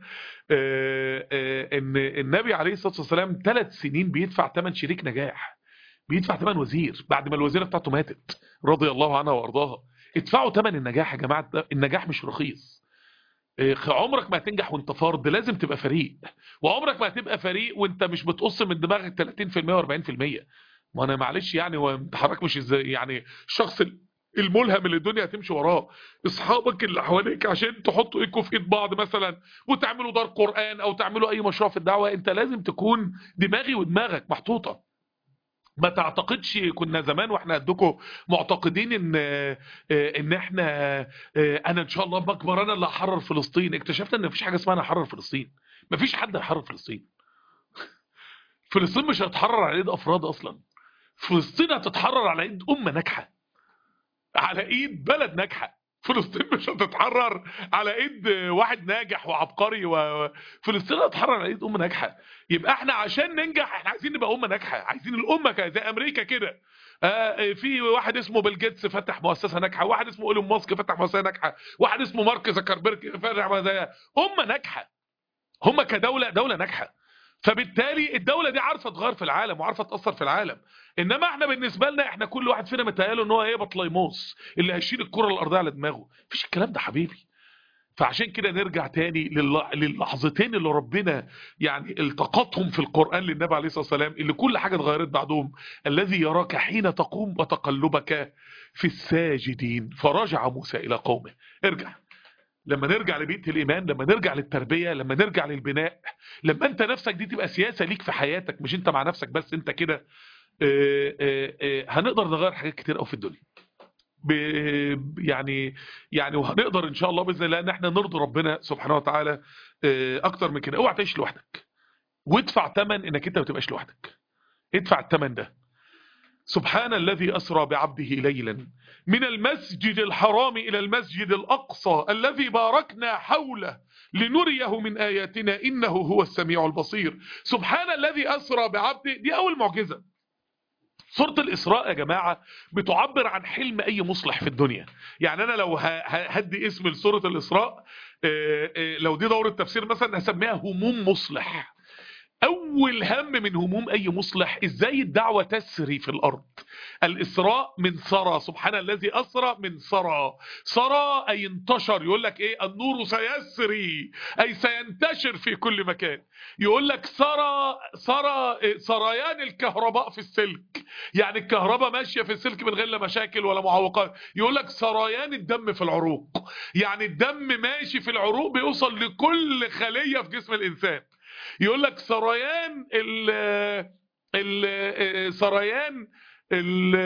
ان النبي عليه الصلاه والسلام 3 سنين بيدفع ثمن شريك نجاح، بيدفع ثمن وزير بعد ما الوزيره بتاعته ماتت رضي الله عنها وارضاها. ادفعوا ثمن النجاح يا جماعه، النجاح مش رخيص. عمرك ما هتنجح وانت فرد، لازم تبقى فريق. وعمرك ما هتبقى فريق وانت مش بتقص من دماغك 30% و40%. ما انا معلش يعني، وانت حضرتك مش ازاي يعني الشخص الملهم اللي الدنيا هتمشي وراه، اصحابك اللي حواليك عشان تحطوا ايدكم في ايد بعض مثلا وتعملوا دار قرآن او تعملوا اي مشروع في الدعوة، انت لازم تكون دماغي ودماغك محطوطة. ما تعتقدش كنا زمان واحنا قدكم معتقدين ان احنا انا ان شاء الله بكبر انا اللي هحرر فلسطين. اكتشفنا ان مفيش حاجه اسمها انا هحرر فلسطين، مفيش حد هيحرر فلسطين. فلسطين مش هتحرر على ايد افراد اصلا، فلسطين هتتحرر على ايد امه ناجحه، على ايد بلد ناجحه. فلسطين مش هتتحرر على ايد واحد ناجح وعبقري فلسطين هتتحرر على ايد امه ناجحه. يبقى احنا عشان ننجح احنا عايزين نبقى امه ناجحه، عايزين الامه زي امريكا كده. في واحد اسمه بيل جيتس فتح مؤسسه ناجحه، واحد اسمه ايلون ماسك فتح مؤسسه ناجحه، واحد اسمه مارك زكربيرج فتح مؤسسه. امه ناجحه، هم كدوله ناجحه. فبالتالي الدولة دي عارفة تغير في العالم وعارفة تأثر في العالم. انما احنا بالنسبة لنا احنا كل واحد فينا متهيأله ان هو ايه بطليموس اللي هيشيل الكرة الارضية على دماغه. مفيش الكلام ده حبيبي. فعشان كده نرجع تاني للحظتين اللي ربنا يعني التقطهم في القرآن للنبي عليه الصلاة والسلام، اللي كل حاجة اتغيرت بعدهم. الذي يراك حين تقوم وتقلبك في الساجدين فرجع موسى إلى قومه. ارجع. لما نرجع لبيئة الإيمان، لما نرجع للتربية، لما نرجع للبناء، لما أنت نفسك دي تبقى سياسة ليك في حياتك، مش أنت مع نفسك بس، أنت كده، هنقدر نغير حاجات كتير قوي في الدنيا. يعني وهنقدر ان شاء الله باذن الله ان احنا نرضي ربنا سبحانه وتعالى اكتر من كده. اوعى تعيش لوحدك، وادفع ثمن انك انت ما تبقاش لوحدك. ادفع الثمن ده. سبحان الذي اسرى بعبده ليلا من المسجد الحرام الى المسجد الاقصى الذي باركنا حوله لنريه من اياتنا انه هو السميع البصير. سبحان الذي اسرى بعبده، دي اول معجزه. سورة الإسراء يا جماعة بتعبر عن حلم أي مصلح في الدنيا. يعني أنا لو هدي اسم لسورة الإسراء، لو دي دورة تفسير مثلا هسميها هموم مصلح. أول هم من هموم أي مصلح إزاي الدعوة تسري في الأرض. الإسراء من سرى، سبحان الذي أسرى من سرى. سرى أي انتشر، يقول لك إيه؟ النور سيسري أي سينتشر في كل مكان. يقول لك سرى سريان الكهرباء في السلك، يعني الكهرباء ماشية في السلك من غير لا مشاكل ولا معوقات. يقول لك سريان الدم في العروق، يعني الدم ماشي في العروق بيوصل لكل خلية في جسم الإنسان. يقول لك سريان سريان ال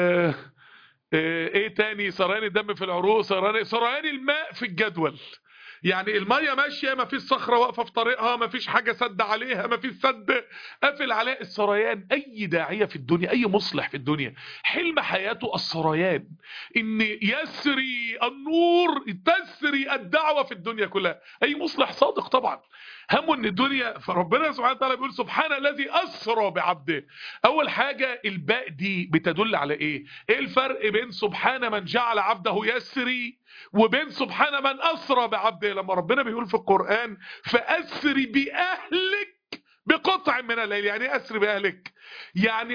ايه تاني؟ سريان الدم في العروق، سريان الماء في الجدول. يعني المية ماشية، ما فيش صخرة واقفة في طريقها، ما فيش حاجة سد عليها، ما فيش سد قافل عليها. السريان. أي داعية في الدنيا، أي مصلح في الدنيا حلم حياته السريان، إن يسري النور، تسري الدعوة في الدنيا كلها. أي مصلح صادق طبعا همه إن الدنيا. فربنا سبحانه وتعالى بيقول سبحان الذي أسرى بعبده. أول حاجة الباء دي بتدل على إيه؟ إيه الفرق بين سبحان من جعل عبده يسري وبين سبحان من أسرى بعبده؟ لما ربنا بيقول في القرآن فأسري بأهلك بقطع من الليل. يعني ايه أسري بأهلك؟ يعني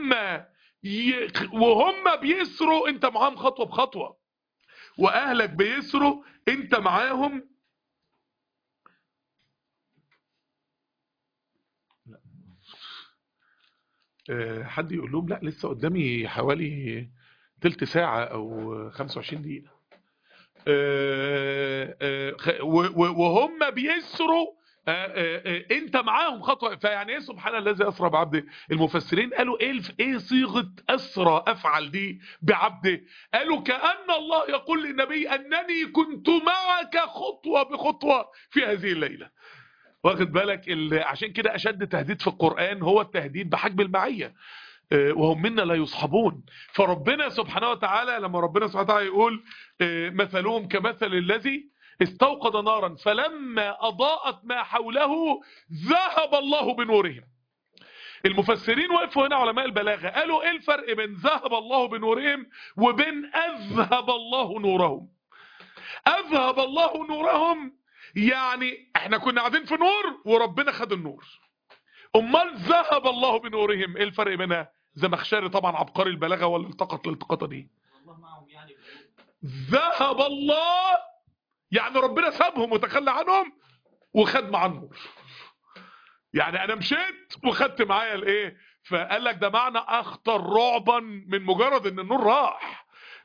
وهم بيسروا انت معاهم خطوة بخطوة، وأهلك بيسروا انت معاهم. حد يقول لهم لا لسه قدامي حوالي تلت ساعة أو 25 دقيقة. وهم بيسروا انت معاهم خطوه. فيعني ايه سبحان الذي اسرى بعبده؟ المفسرين قالوا ايه صيغه اسرى افعل دي بعبده؟ قالوا كأن الله يقول للنبي انني كنت معك خطوه بخطوه في هذه الليله. واخد بالك؟ عشان كده اشد تهديد في القرآن هو التهديد بحجب المعيه. وهم منا لا يصحبون. فربنا سبحانه وتعالى لما ربنا سبحانه وتعالى يقول مثلهم كمثل الذي استوقد نارا فلما أضاءت ما حوله ذهب الله بنورهم. المفسرين وقفوا هنا علماء البلاغة قالوا ايه الفرق بين ذهب الله بنورهم وبين أذهب الله نورهم؟ أذهب الله نورهم يعني احنا كنا قاعدين في نور وربنا خد النور. امال ذهب الله بنورهم ايه الفرق بينها؟ زمخشري طبعا عبقري البلاغه ولا التقط الالتقاطه دي. ذهب الله يعني ربنا سابهم وتخلى عنهم وخد معاه النور. يعني انا مشيت وخدت معايا الايه؟ فقال لك ده معنى اخطر رعبا من مجرد ان النور راح.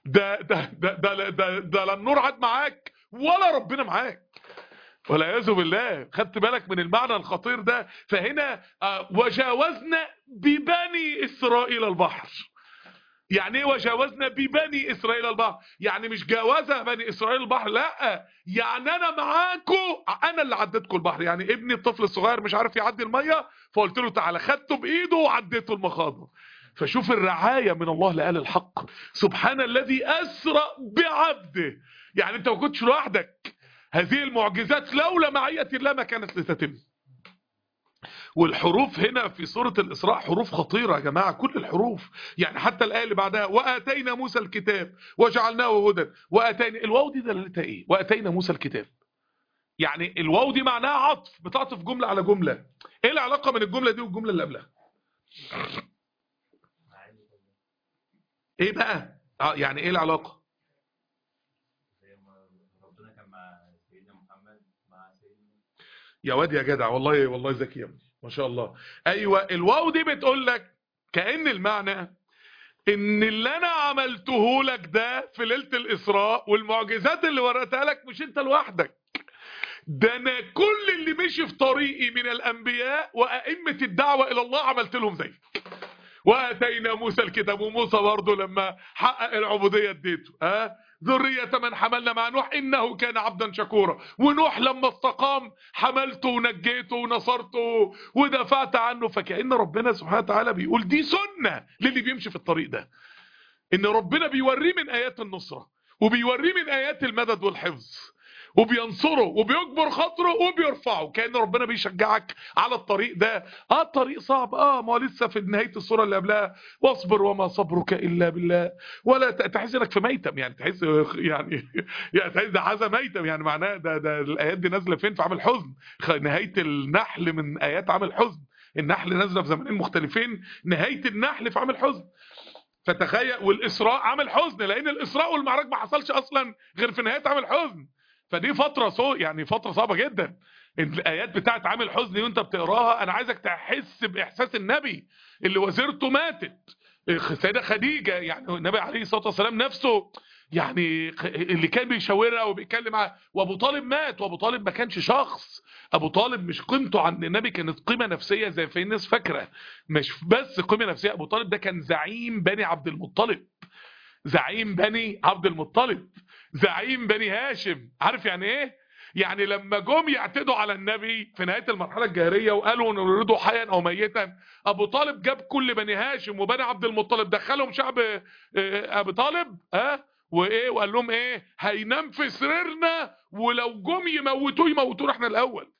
ده لا النور عاد معاك ولا ربنا معاك والعياذ بالله. خدت بالك من المعنى الخطير ده؟ فهنا وجاوزنا ببني إسرائيل البحر. يعني ايه وجاوزنا ببني إسرائيل البحر؟ يعني مش جاوزها بني إسرائيل البحر، لا، يعني أنا معاكم، أنا اللي عديتكم البحر. يعني ابني الطفل الصغير مش عارف يعدي المية فقلت له تعالى، خدته بإيده وعديته المخاضة. فشوف الرعاية من الله لآل الحق. سبحان الذي أسرى بعبده، يعني أنت ما كنتش لوحدك. هذه المعجزات لولا معية الله ما كانت لتتم. والحروف هنا في سورة الإسراء حروف خطيرة يا جماعة، كل الحروف. يعني حتى الآية اللي بعدها وآتينا موسى الكتاب وجعلناه هدى. وآتينا، الواو دي دلالتها إيه؟ وآتينا موسى الكتاب، يعني الواو دي معناها عطف، بتعطف جملة على جملة. إيه العلاقة بين الجملة دي والجملة اللي قبلها؟ إيه بقى؟ يعني إيه العلاقة؟ يا واد يا جدع، والله والله ذكي يا ابني ما شاء الله. ايوه الواو دي بتقول لك كأن المعنى ان اللي انا عملته لك ده في ليلة الاسراء والمعجزات اللي وريتها لك مش انت لوحدك، ده انا كل اللي مشي في طريقي من الانبياء وائمة الدعوة الى الله عملت لهم زي. واتينا موسى الكتاب، وموسى برضه لما حقق العبوديه اديته ذرية من حملنا مع نوح انه كان عبدا شكورا. ونوح لما استقام حملته ونجيته ونصرته ودفعت عنه. فكأن ربنا سبحانه وتعالى بيقول دي سنة للي بيمشي في الطريق ده، ان ربنا بيوريه من ايات النصرة وبيوريه من ايات المدد والحفظ وبينصره وبيجبر خاطره وبيرفعه. كأن ربنا بيشجعك على الطريق ده. الطريق صعب، ما هو لسه في نهاية السورة اللي قبلها واصبر وما صبرك الا بالله ولا تحس انك في ميتم، يعني تحس يعني يعني تحس ده حاجه ميتم، يعني معناه ده الايات دي نازله فين؟ في عام الحزن. نهاية النحل من ايات عام الحزن. النحل نازله في زمانين مختلفين، نهاية النحل في عام الحزن. فتخيل، والاسراء عامل حزن، لان الاسراء والمعراج ما حصلش اصلا غير في نهايه عامل حزن. فدي فتره يعني فتره صعبه جدا. الايات بتاعت عامل حزن وانت بتقراها انا عايزك تحس باحساس النبي اللي وزيرته ماتت، السيده خديجه، يعني النبي عليه الصلاه والسلام نفسه يعني اللي كان بيشاورها وبيتكلم معاها، وابو طالب مات. وابو طالب ما كانش شخص، ابو طالب مش قيمته عند النبي كانت قيمه نفسيه زي في الناس فاكره، مش بس قيمه نفسيه. ابو طالب ده كان زعيم بني عبد المطلب، زعيم بني عبد المطلب، زعيم بني هاشم. عارف يعني ايه؟ يعني لما جم يعتدوا على النبي في نهايه المرحله الجاهليه وقالوا نريده حيا او ميتا، ابو طالب جاب كل بني هاشم وبني عبد المطلب دخلهم شعب ابو طالب وايه، وقال لهم ايه؟ هينام في سريرنا، ولو جم يموتوه يموتونا احنا الاول.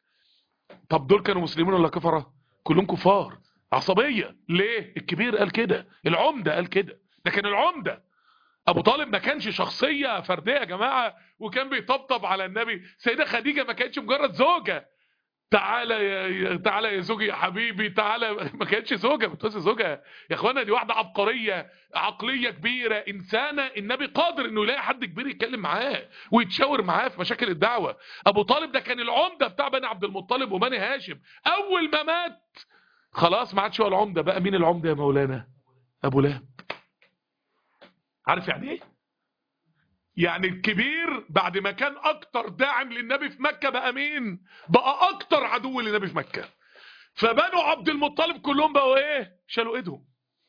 طب دول كانوا مسلمين ولا كفره؟ كلهم كفار. عصبيه ليه؟ الكبير قال كده، العمده قال كده، ده كان العمده. ابو طالب ما كانش شخصيه فرديه يا جماعه، وكان بيطبطب على النبي. سيده خديجه ما كانتش مجرد زوجه، تعالى تعالى يا زوجي يا حبيبي تعالى، ما كانتش زوجه بتوصي زوجها يا اخوانا، دي واحده عبقريه، عقليه كبيره، انسانه. النبي قادر انه يلاقي حد كبير يتكلم معاه ويتشاور معاه في مشاكل الدعوه. ابو طالب ده كان العمده بتاع بني عبد المطلب وبني هاشم. اول ما مات خلاص ما عادش هو العمده، بقى مين العمده يا مولانا؟ ابو لهب. عارف يعني ايه؟ يعني الكبير بعد ما كان اكتر داعم للنبي في مكة بقى مين؟ بقى اكتر عدو للنبي في مكة. فبنو عبد المطلب كلهم بقوا ايه؟ شالوا ايدهم.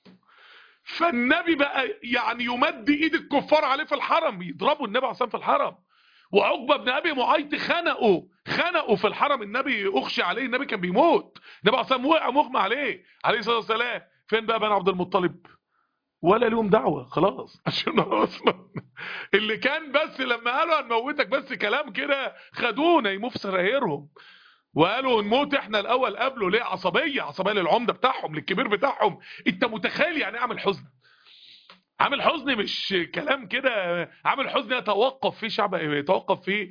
فالنبي بقى يعني يمد ايد الكفار عليه في الحرم، يضربوا النبي عصام في الحرم. وعقبة بن ابي معيط خنقوا في الحرم، النبي اغشي عليه، النبي كان بيموت، النبي عصام وقع مغمى عليه عليه الصلاه والسلام. فين بقى بنو عبد المطلب؟ ولا لهم دعوة خلاص، عشان اصلا اللي كان بس لما قالوا هنموتك بس كلام كده خدوه نيموه في سرايرهم وقالوا نموت احنا الاول قبله. ليه؟ عصبية للعمدة بتاعهم، للكبير بتاعهم. انت متخيل يعني عامل حزن؟ عامل حزن مش كلام كده، عامل حزن يتوقف فيه شعب، يتوقف فيه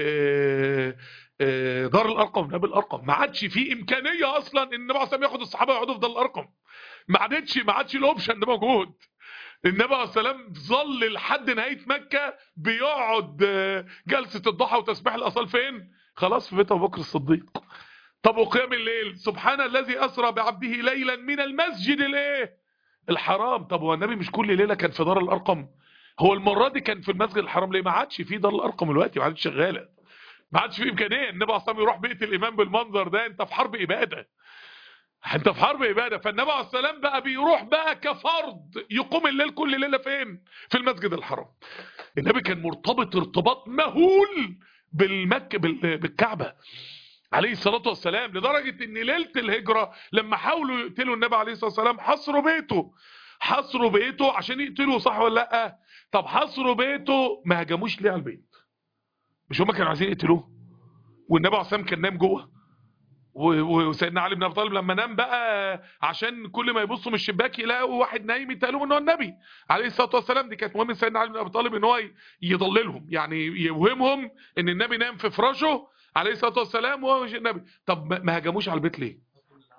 دار الارقم، نبي الارقم. ما عادش فيه امكانيه اصلا ان النبي عليه الصلاه والسلام ياخد الصحابه يقعدوا في دار الارقم. ما عادش الاوبشن ده موجود. النبي عليه السلام ظل لحد نهايه مكه بيقعد جلسه الضحى وتسبيح الاصال فين؟ خلاص في بيت ابو بكر الصديق. طب وقيام الليل؟ سبحان الذي اسرى بعبده ليلا من المسجد الايه؟ الحرام. طب هو النبي مش كل ليله كان في دار الارقم؟ هو المره دي كان في المسجد الحرام ليه؟ ما عادش في دار الارقم دلوقتي، ما عادش شغاله، ما عادش في امكانيه النبي عليه الصلاه والسلام يروح بيت الامام بالمنظر ده. انت في حرب اباده، انت في حرب اباده. فالنبي عليه السلام بقى بيروح بقى كفرد يقوم الليل كل ليله فين؟ في المسجد الحرام. النبي كان مرتبط ارتباط مهول بالكعبه عليه الصلاه والسلام، لدرجه ان ليله الهجره لما حاولوا يقتلوا النبي عليه الصلاه والسلام حصروا بيته عشان يقتلوه، صح ولا لا؟ طب حصروا بيته، ما هجموش ليه على البيت؟ مش هم كانوا عايزين يقتلوه؟ والنبي عليه الصلاه والسلام كان نام جوه، وسيدنا علي بن ابي طالب لما نام بقى عشان كل ما يبصوا من الشباك يلاقوا واحد نايم يتقالوا ان هو النبي عليه الصلاه والسلام. دي كانت مهم سيدنا علي بن ابي طالب ان هو يضللهم، يعني يوهمهم ان النبي نام في فراشه عليه الصلاه والسلام وهو مش النبي. طب ما هجموش على البيت ليه؟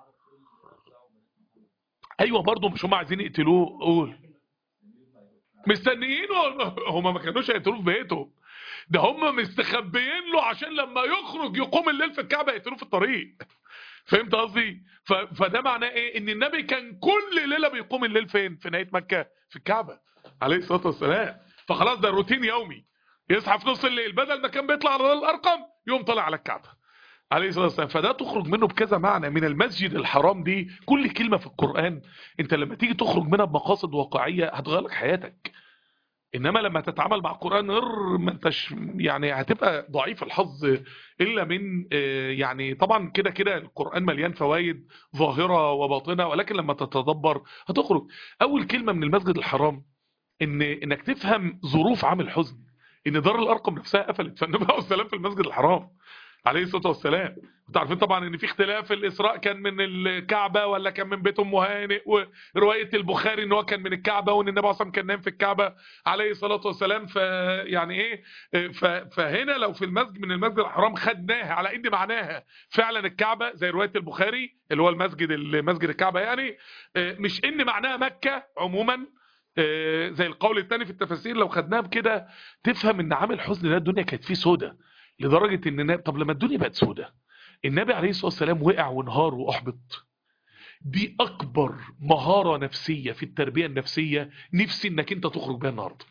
ايوه برضه مش هم عايزين يقتلوه؟ قول. مستنيين هم ما كانوش هيقتلوه في بيته، ده هم مستخبيين له عشان لما يخرج يقوم الليل في الكعبة يقتلوه في الطريق. فهمت قصدي؟ فده معناه ايه؟ ان النبي كان كل ليله بيقوم الليل فين؟ في نهايه مكه في الكعبه عليه الصلاه والسلام. فخلاص ده روتين يومي، يصحى في نص الليل بدل ما كان بيطلع على الارقم يقوم طالع على الكعبه عليه الصلاه والسلام. فده تخرج منه بكذا معنى. من المسجد الحرام دي كل كلمه في القران انت لما تيجي تخرج منها بمقاصد واقعيه هتغير لك حياتك. انما لما تتعامل مع القران ما انتش يعني هتبقى ضعيف الحظ الا من يعني طبعا كده كده القران مليان فوائد ظاهره وباطنه، ولكن لما تتدبر هتخرج. اول كلمه من المسجد الحرام انك تفهم ظروف عام الحزن، ان دار الارقم نفسها قفلت، فالنبي عليه السلام في المسجد الحرام عليه الصلاه والسلام. انتوا عارفين طبعا ان في اختلاف، الاسراء كان من الكعبه ولا كان من بيت ام هانئ، وروايه البخاري ان هو كان من الكعبه وان النبي اصلا كان نايم في الكعبه عليه الصلاه والسلام. فيعني ايه فهنا لو في المسجد من المسجد الحرام خدناها على ان معناها فعلا الكعبه زي روايه البخاري اللي هو المسجد الكعبه يعني، مش ان معناها مكه عموما زي القول الثاني في التفاسير. لو خدناها بكده تفهم ان عامل حزن ده الدنيا كانت فيه سودة لدرجة ان طب لما الدنيا بقت سودة النبي عليه الصلاة والسلام وقع وانهار واحبط. دي اكبر مهارة نفسية في التربية النفسية نفسي انك انت تخرج بيها النهاردة.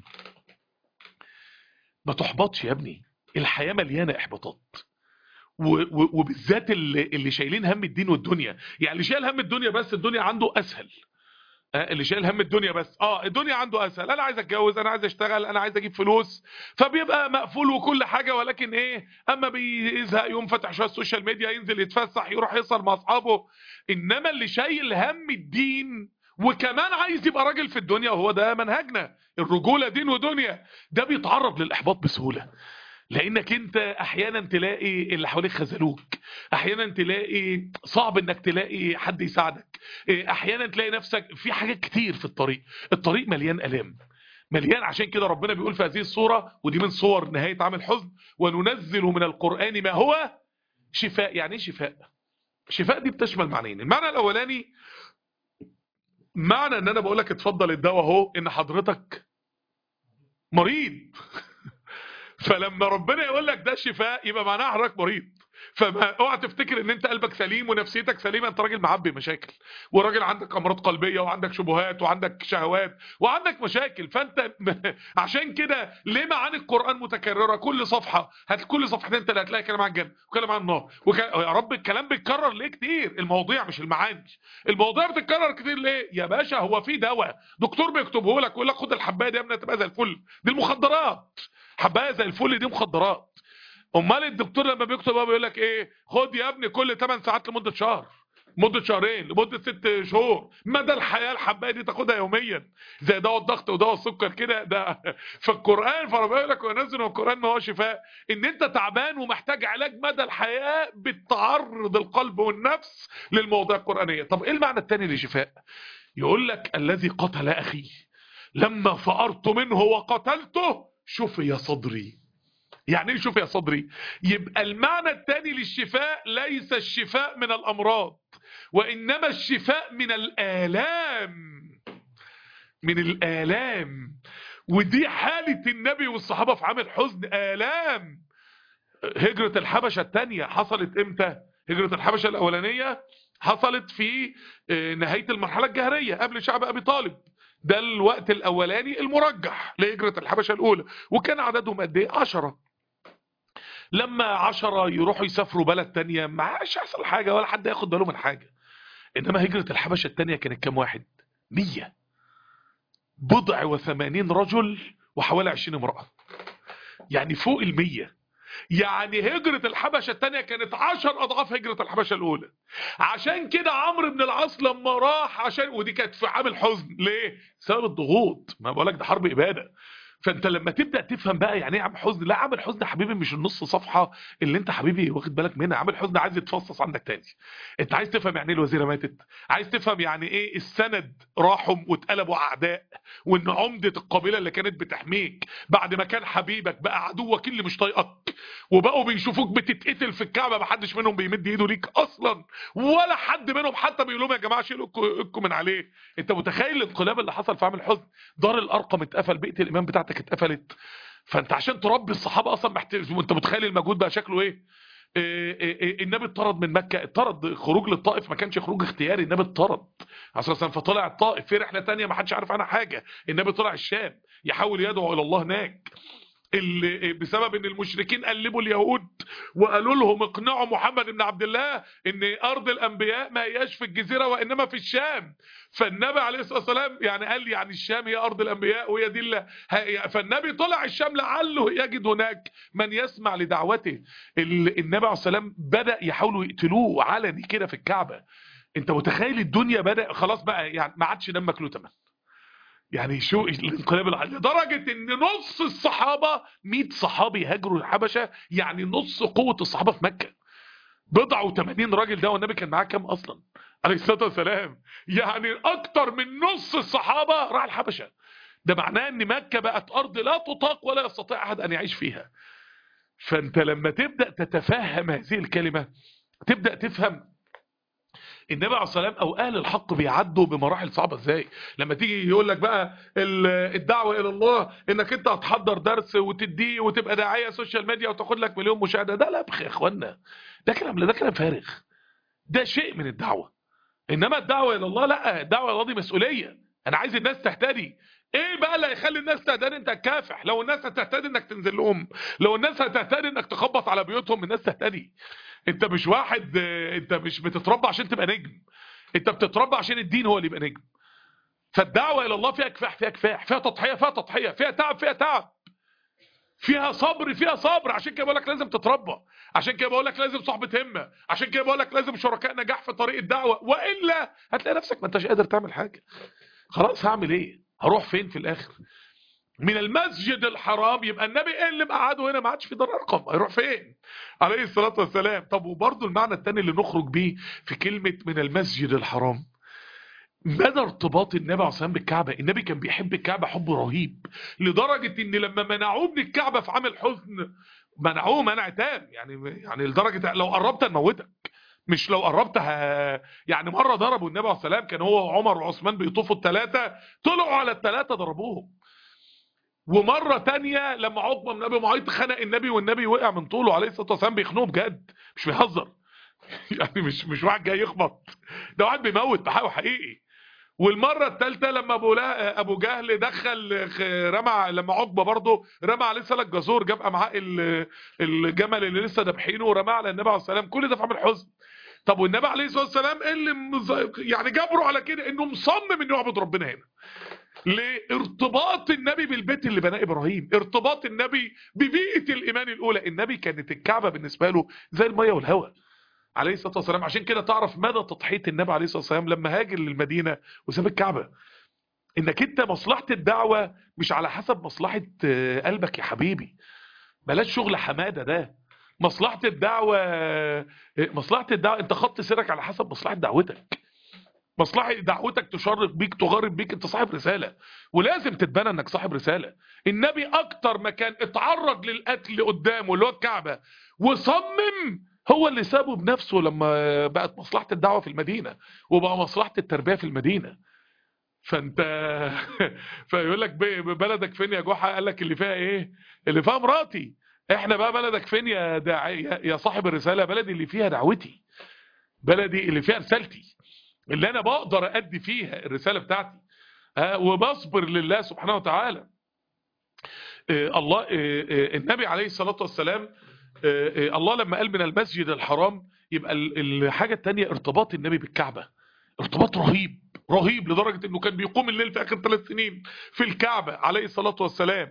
ما تحبطش يا ابني، الحياة مليانة احباطات وبالذات اللي شايلين هم الدين والدنيا. يعني اللي شايل هم الدنيا بس الدنيا عنده اسهل، اللي شايل هم الدنيا بس الدنيا عنده اسهل، انا عايز اتجوز، انا عايز اشتغل، انا عايز اجيب فلوس، فبيبقى مقفول وكل حاجه. ولكن ايه، اما بيزهق يقوم فتح شويه السوشيال ميديا، ينزل يتفسح، يروح يسهر مع اصحابه. انما اللي شايل هم الدين وكمان عايز يبقى راجل في الدنيا، وهو ده منهجنا الرجوله دين ودنيا، ده بيتعرض للاحباط بسهوله. لانك انت احيانا تلاقي اللي حواليك خذلوك، احيانا تلاقي صعب انك تلاقي حد يساعدك، احيانا تلاقي نفسك في حاجات كتير في الطريق مليان الام مليان. عشان كده ربنا بيقول في هذه السورة، ودي من صور نهاية عام الحزن، وننزل من القرآن ما هو شفاء. يعني ايه شفاء؟ شفاء دي بتشمل معنيين. المعنى الاولاني معنى ان انا بقول لك اتفضل الدواء اهو، ان حضرتك مريض فلما ربنا يقول لك ده شفاء يبقى معناها حضرتك مريض. فما اوعى تفتكر ان انت قلبك سليم ونفسيتك سليمه، انت راجل معبي مشاكل، وراجل عندك امراض قلبيه وعندك شبهات وعندك شهوات وعندك مشاكل. فانت عشان كده ليه معاني القران متكرره؟ كل صفحه كل صفحتين انت هتلاقي كلام عن الجنه وكلام عن النار يا رب الكلام بيتكرر ليه كتير؟ المواضيع مش المعاني. المواضيع بتتكرر كتير ليه يا باشا؟ هو في دواء دكتور بيكتبه لك ويقول لك خد الحبايه دي يا ابني تبقى زي الفل، دي المخدرات. حبايه زي الفل دي مخدرات. امال الدكتور لما بيكتب هو بيقول لك ايه؟ خد يا ابني كل 8 ساعات لمده شهر، مده شهرين، لمده 6 شهور، مدى الحياه الحبايه دي تاخدها يوميا زي دواء الضغط ودواء السكر كده. ده في القران. فربنا بيقول لك ونزل من القران ما هو شفاء. ان انت تعبان ومحتاج علاج مدى الحياه بتعرض القلب والنفس للمواضيع القرانيه. طب ايه المعنى الثاني لشفاء؟ يقول لك الذي قتل اخي لما فأرت منه وقتلته شفي صدري. يعني ايه شفي صدري؟ يبقى المعنى الثاني للشفاء ليس الشفاء من الامراض، وانما الشفاء من الالام. من الالام. ودي حالة النبي والصحابة في عام الحزن، الام. هجرة الحبشة الثانية حصلت امتى؟ هجرة الحبشة الاولانية حصلت في نهاية المرحلة الجاهلية قبل شعب ابي طالب. ده الوقت الاولاني المرجح لهجرة الحبشة الاولى، وكان عددهم قد ايه؟ 10. لما 10 يروحوا يسافروا بلد تانية معاش يحصل حاجة ولا حد ياخد باله من حاجة. انما هجرة الحبشة التانية كانت كام واحد؟ 100. بضع و80 رجل وحوالي 20 امرأة، يعني فوق 100. يعني هجرة الحبشة التانية كانت 10 أضعاف هجرة الحبشة الأولى. عشان كده عمرو بن العاص لما راح، ودي كانت في عام الحزن، ليه؟ بسبب الضغوط. ما بقولك ده حرب إبادة. فانت لما تبدا تفهم بقى يعني ايه عامل حزن، لا عامل حزن حبيبي مش النص صفحه اللي انت حبيبي واخد بالك منها. عامل حزن عايز يتفصص عندك تاني. انت عايز تفهم يعني ايه الوزيره ماتت، عايز تفهم يعني ايه السند راحوا واتقلبوا اعداء، وان عمده القبيله اللي كانت بتحميك بعد ما كان حبيبك بقى عدوك اللي مش طايقك، وبقوا بيشوفوك بتتقتل في الكعبه، ما حدش منهم بيمد ايده ليك اصلا، ولا حد منهم حتى بيقول لهم يا جماعه شيلوا ايدكم من عليه. انت متخيل الانقلاب اللي حصل في عام الحزن؟ دار الارقم اتقفل، بيئه الايمان بتاعتك اتقفلت. فانت عشان تربي الصحابه اصلا محتاج، وانت متخيل المجهود بقى شكله ايه. النبي اتطرد من مكه، اتطرد. خروج للطائف ما كانش خروج اختياري، النبي اتطرد اساسا. فطلع الطائف في رحله تانية ما حدش عارف عنها حاجه. النبي طلع الشام يحاول يدعو الى الله هناك، اللي بسبب ان المشركين قلبوا اليهود وقالوا لهم اقنعوا محمد بن عبد الله ان ارض الانبياء ما هياش في الجزيره وانما في الشام. فالنبي عليه الصلاه والسلام يعني قال يعني الشام هي ارض الانبياء وهي دي فالنبي طلع الشام لعله يجد هناك من يسمع لدعوته. النبي عليه الصلاه والسلام بدا يحاولوا يقتلوه علني كده في الكعبه. انت متخيل الدنيا بدا خلاص بقى يعني ما عادش دمك له تمن. يعني شو الانقلاب لدرجة ان نص الصحابة 100 صحابي هاجروا الحبشة، يعني نص قوة الصحابة في مكة. بضع و80 راجل ده، والنبي كان معاه كام اصلا عليه الصلاة والسلام؟ يعني اكتر من نص الصحابة راح الحبشة. ده معناه ان مكة بقت ارض لا تطاق ولا يستطيع احد ان يعيش فيها. فانت لما تبدأ تتفهم هذه الكلمة تبدأ تفهم النبي عليه الصلاه والسلام او اهل الحق بيعدوا بمراحل صعبه ازاي. لما تيجي يقول لك بقى الدعوه الى الله انك انت هتحضر درس وتديه وتبقى داعيه سوشيال ميديا وتاخد لك مليون مشاهده، ده لا يا اخوانا، ده كلام، لا ده كلام فارغ. ده شيء من الدعوه، انما الدعوه الى الله لا، الدعوه الى الله دي مسؤوليه. انا عايز الناس تهتدي. ايه بقى اللي هيخلي الناس تهتدي؟ انت تكافح. لو الناس هتهتدي انك تنزل لهم، لو الناس هتهتدي انك تخبط على بيوتهم، الناس تهتدي. انت مش واحد، انت مش بتتربى عشان تبقى نجم، انت بتتربى عشان الدين هو اللي يبقى نجم. فالدعوه الى الله فيها كفاح، فيها كفاح، فيها تضحيه، فيها تضحيه، فيها تعب، فيها تعب، فيها صبر، فيها صبر. عشان كده بقول لك لازم تتربى، عشان كده بقول لك لازم صحبه همه، عشان كده بقول لك لازم شركاء نجاح في طريق الدعوه، والا هتلاقي نفسك ما انتش قادر تعمل حاجه. خلاص هعمل ايه؟ هروح فين في الاخر؟ من المسجد الحرام، يبقى النبي ايه اللي مقعده هنا؟ ما عادش في دار ارقم، هيروح فين عليه الصلاه والسلام؟ طب وبرضه المعنى الثاني اللي نخرج بيه في كلمه من المسجد الحرام، مدى ارتباط النبي عليه الصلاه والسلام بالكعبه. النبي كان بيحب الكعبه حب رهيب، لدرجه ان لما منعوه من الكعبه في عام الحزن، منعوه منع تام، يعني لدرجه لو قربت نموتك، مش لو قربت يعني مره ضربوا النبي عليه الصلاه والسلام، كان هو وعمر وعثمان بيطوفوا الثلاثه، طلعوا على الثلاثه ضربوهم. ومره تانية لما عقبه بن ابي معيط خنق النبي والنبي وقع من طوله عليه الصلاه والسلام، بيخنقه بجد مش بيهزر. يعني مش واحد جاي يخبط، ده واحد بيموت بحقه حقيقي. والمره الثالثه لما ابو جهل دخل رمى، لما عقبه برضه رمى عليه سلك جزور، جاب معاه الجمل اللي لسه ذابحينه ورماه على النبي عليه الصلاه والسلام، كل ده في عام الحزن. طب والنبي عليه الصلاه والسلام ايه اللي يعني جبره على كده؟ انه مصمم انه يعبد ربنا هنا. ليه؟ ارتباط النبي بالبيت اللي بناه ابراهيم، ارتباط النبي ببيئه الايمان الاولى. النبي كانت الكعبه بالنسبه له زي الميه والهواء عليه الصلاه والسلام. عشان كده تعرف مدى تضحيه النبي عليه الصلاه والسلام لما هاجر للمدينه وساب الكعبه. انك انت مصلحه الدعوه مش على حسب مصلحه قلبك يا حبيبي. بلاش شغل حماده ده. مصلحه الدعوه، مصلحه الدعوه انت خط سيرك على حسب مصلحه دعوتك. مصلحه دعوتك تشرف بيك، تغرب بيك، انت صاحب رساله ولازم تتبنى انك صاحب رساله. النبي اكتر مكان اتعرض للقتل قدامه اللي هو الكعبه وصمم، هو اللي سابه بنفسه لما بقت مصلحه الدعوه في المدينه وبقى مصلحه التربيه في المدينه. فانت فيقول لك بلدك فين يا جحا؟ قال لك اللي فيها ايه؟ اللي فيها مراتي. احنا بقى بلدك فين يا داعي يا صاحب الرساله؟ بلدي اللي فيها دعوتي، بلدي اللي فيها رسالتي، اللي انا بقدر ادي فيها الرساله بتاعتي، وبصبر لله سبحانه وتعالى. الله، النبي عليه الصلاه والسلام، الله لما قال من المسجد الحرام، يبقى الحاجه الثانيه ارتباط النبي بالكعبه، ارتباط رهيب رهيب، لدرجه انه كان بيقوم الليل في اخر 3 سنين في الكعبه عليه الصلاه والسلام.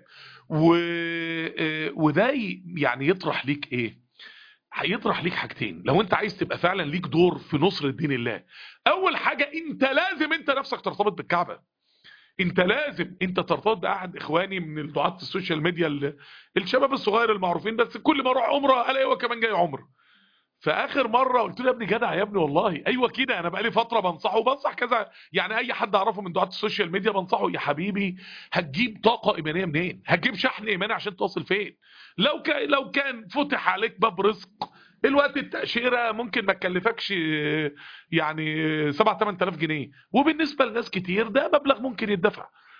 وده يعني يطرح ليك ايه؟ هيطرح ليك حاجتين لو انت عايز تبقى فعلا ليك دور في نصر دين الله. اول حاجة انت لازم انت نفسك ترتبط بالكعبة. انت لازم انت ترتبط باحد اخواني من الدعاة السوشيال ميديا، الشباب الصغير المعروفين، بس كل ما اروح عمره الاقي هو كمان جاي عمره. فاخر مره قلت له يا ابني جدع يا ابني والله ايوه كده، انا بقالي فتره بنصحه وبنصح كذا، يعني اي حد اعرفه من دعاة السوشيال ميديا بنصحه، يا حبيبي هتجيب طاقه ايمانيه منين؟ هتجيب شحن ايماني عشان توصل فين؟ لو كان فتح عليك باب رزق، الوقت التأشيرة ممكن ما تكلفكش يعني 7 8000 جنيه، وبالنسبة لناس كتير ده مبلغ ممكن يدفع.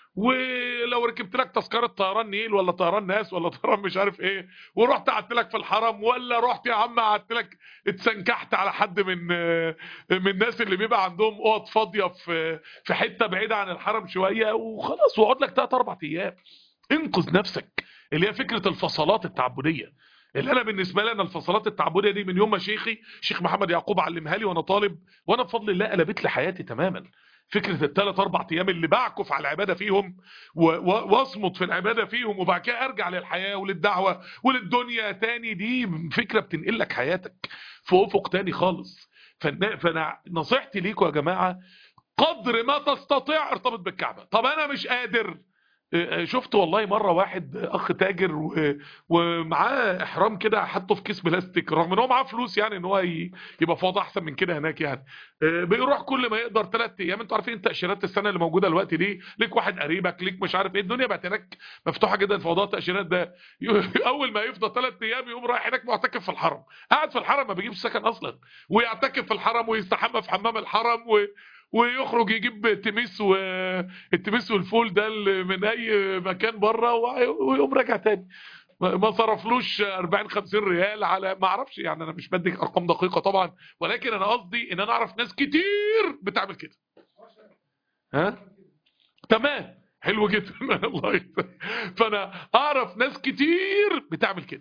ولو ركبت لك تذكره طيران نيل ولا طيران ناس ولا طيران مش عارف ايه، ورحت قعدت لك في الحرم، ولا رحت يا عم قعدت لك اتسنكحت على حد من الناس اللي بيبقى عندهم اوض فاضيه في حته بعيده عن الحرم شويه وخلاص، واقعد لك 3 4 ايام. انقذ نفسك، اللي هي فكره الفصلات التعبديه. اللي انا بالنسبه لي، انا الفصلات التعبديه دي من يوم ما شيخ محمد يعقوب علمها لي وانا طالب، وانا بفضل الله قلبت لي حياتي تماما. فكره الثلاث اربع ايام اللي بعكف على العباده فيهم واصمت في العباده فيهم، وبعد كده ارجع للحياه وللدعوه وللدنيا تاني، دي فكره بتنقل لك حياتك في افق تاني خالص. فانا نصيحتي ليكم يا جماعه، قدر ما تستطيع ارتبط بالكعبه. طب انا مش قادر. شفت والله مرة واحد اخ تاجر ومعاه احرام كده حطه في كيس بلاستيك، رغم ان هو معاه فلوس يعني ان هو يبقى في وضع احسن من كده هناك يعني. بيروح كل ما يقدر 3 ايام. انتوا عارفين تاشيرات السنه اللي موجوده دلوقتي دي، ليك واحد قريبك ليك مش عارف ايه، الدنيا بقت هناك مفتوحه جدا في موضوع التاشيرات ده. اول ما يفضل 3 ايام يقوم رايح هناك معتكف في الحرم، قاعد في الحرم ما بيجيبش سكن اصلا، ويعتكف في الحرم ويستحمى في حمام الحرم ويخرج يجيب التمس والفول ده من اي مكان بره، ويقوم راجع تاني. ما صرفلوش 40 50 ريال على ما اعرفش يعني، انا مش بديك ارقام دقيقه طبعا، ولكن انا قصدي ان انا اعرف ناس كتير بتعمل كده. ها تمام، حلو جدا. الله يكتر. فانا اعرف ناس كتير بتعمل كده.